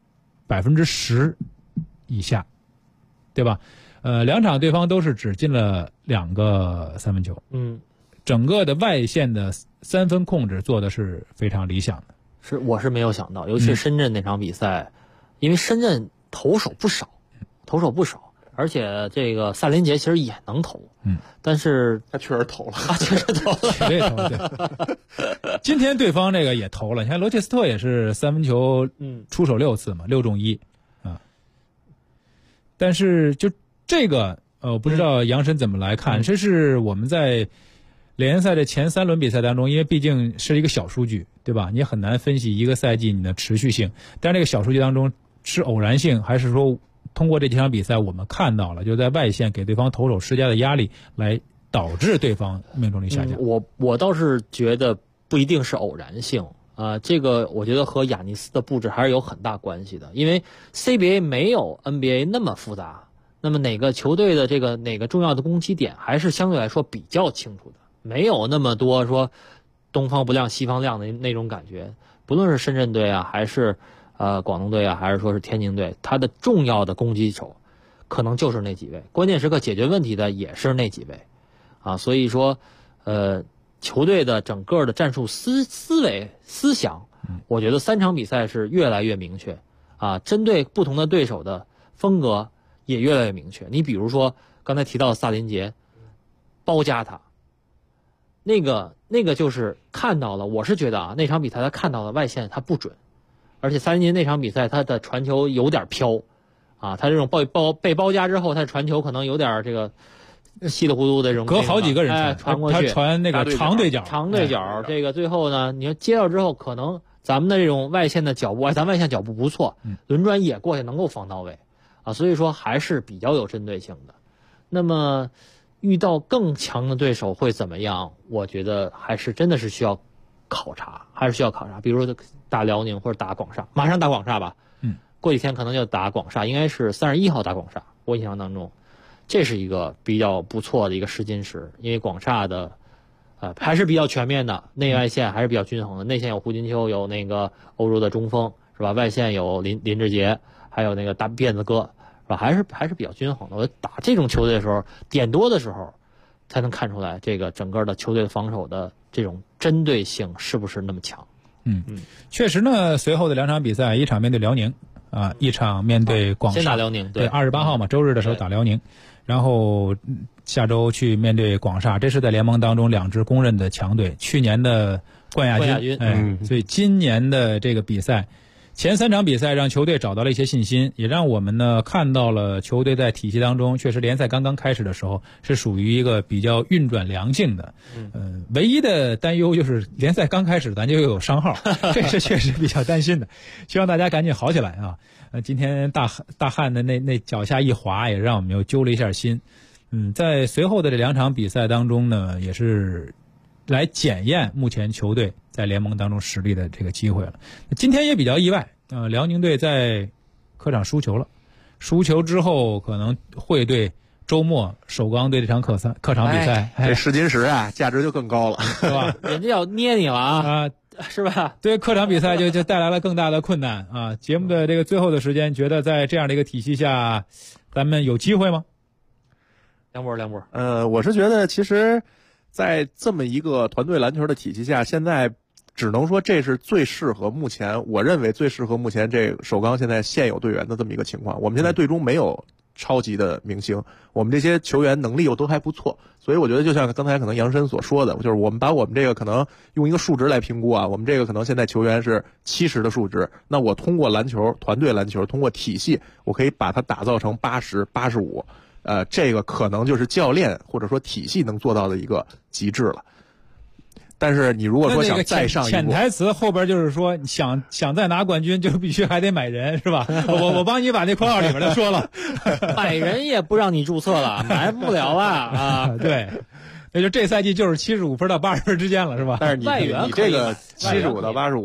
10%以下，对吧？2场对方都是只进了2个3分球，整个的外线的3分控制做的是非常理想的。 我是没有想到，尤其是深圳那场比赛，因为深圳投手不少，而且这个萨林杰其实也能投，但是他确实投了， 确实投了， 对。今天对方这个也投了，你看罗切斯特也是3分球出手6次嘛，6中1啊。但是就这个不知道杨申怎么来看，这是我们在联赛的前3轮比赛当中，因为毕竟是一个小数据，对吧？你很难分析一个赛季你的持续性，但这个小数据当中是偶然性，还是说通过这几场比赛我们看到了就在外线给对方投手施加的压力来导致对方命中率下降？ 我倒是觉得不一定是偶然性这个我觉得和亚尼斯的布置还是有很大关系的，因为 CBA 没有 NBA 那么复杂，那么哪个球队的这个哪个重要的攻击点还是相对来说比较清楚的，没有那么多说东方不亮西方亮的那种感觉。不论是深圳队啊，还是广东队啊，还是说是天津队，他的重要的攻击手可能就是那几位，关键时刻解决问题的也是那几位所以说球队的整个的战术思维思想，我觉得3场比赛是越来越明确针对不同的对手的风格也越来越明确。你比如说刚才提到萨林杰包夹他，那个就是看到了，我是觉得那场比赛他看到了外线他不准，而且萨林杰那场比赛他的传球有点飘他这种被包夹之后，他的传球可能有点这个稀里糊涂的这种， 隔好几个人传过去， 他传那个长对角， 这个最后呢，你说接到之后，可能咱们的这种外线的脚步，咱外线脚步不错，轮转也过去能够防到位所以说还是比较有针对性的。那么遇到更强的对手会怎么样？我觉得还是真的是需要考察，比如说打辽宁或者打广厦，马上打广厦吧，过几天可能就打广厦，应该是31号打广厦，我印象当中。这是一个比较不错的一个试金石，因为广厦的还是比较全面的，内外线还是比较均衡的。内线有胡金秋，有那个欧洲的中锋是吧？外线有林志杰，还有那个大辫子哥是吧？还是比较均衡的。我打这种球队的时候，点多的时候，才能看出来这个整个的球队防守的这种针对性是不是那么强。 确实呢，随后的2场比赛，一场面对辽宁一场面对广厦， 先打辽宁， 对，28号嘛，周日的时候打辽宁。然后下周去面对广厦，这是在联盟当中2支公认的强队，去年的冠亚军，所以今年的这个比赛前3场比赛让球队找到了一些信心，也让我们呢看到了球队在体系当中，确实联赛刚刚开始的时候是属于一个比较运转良性的。唯一的担忧就是联赛刚开始咱就有伤号，这是确实比较担心的，希望大家赶紧好起来今天大汉的那脚下一滑，也让我们又揪了一下心。在随后的这2场比赛当中呢，也是来检验目前球队在联盟当中实力的这个机会了。今天也比较意外，辽宁队在客场输球了，输球之后可能会对周末首钢队这场客场比赛， 这试金石价值就更高了， 是吧？ 人家要捏你了是吧？ 对客场比赛就带来了更大的困难节目的这个最后的时间，觉得在这样的一个体系下，咱们有机会吗？ 梁博， 我是觉得其实在这么一个团队篮球的体系下，现在只能说这是最适合目前，我认为最适合目前这首钢现在现有队员的这么一个情况。我们现在队中没有超级的明星，我们这些球员能力又都还不错，所以我觉得就像刚才可能杨申所说的，就是我们把我们这个可能用一个数值来评估我们这个可能现在球员是70的数值，那我通过篮球团队篮球，通过体系，我可以把它打造成80、85，这个可能就是教练或者说体系能做到的一个极致了。但是你如果说想再上一步， 潜台词后边就是说，想再拿冠军，就必须还得买人，是吧？我帮你把那括号里边的说了， 买人也不让你注册了，买不了了对，那就这赛季就是75分到80分之间了，是吧？ 但是你这个75到85。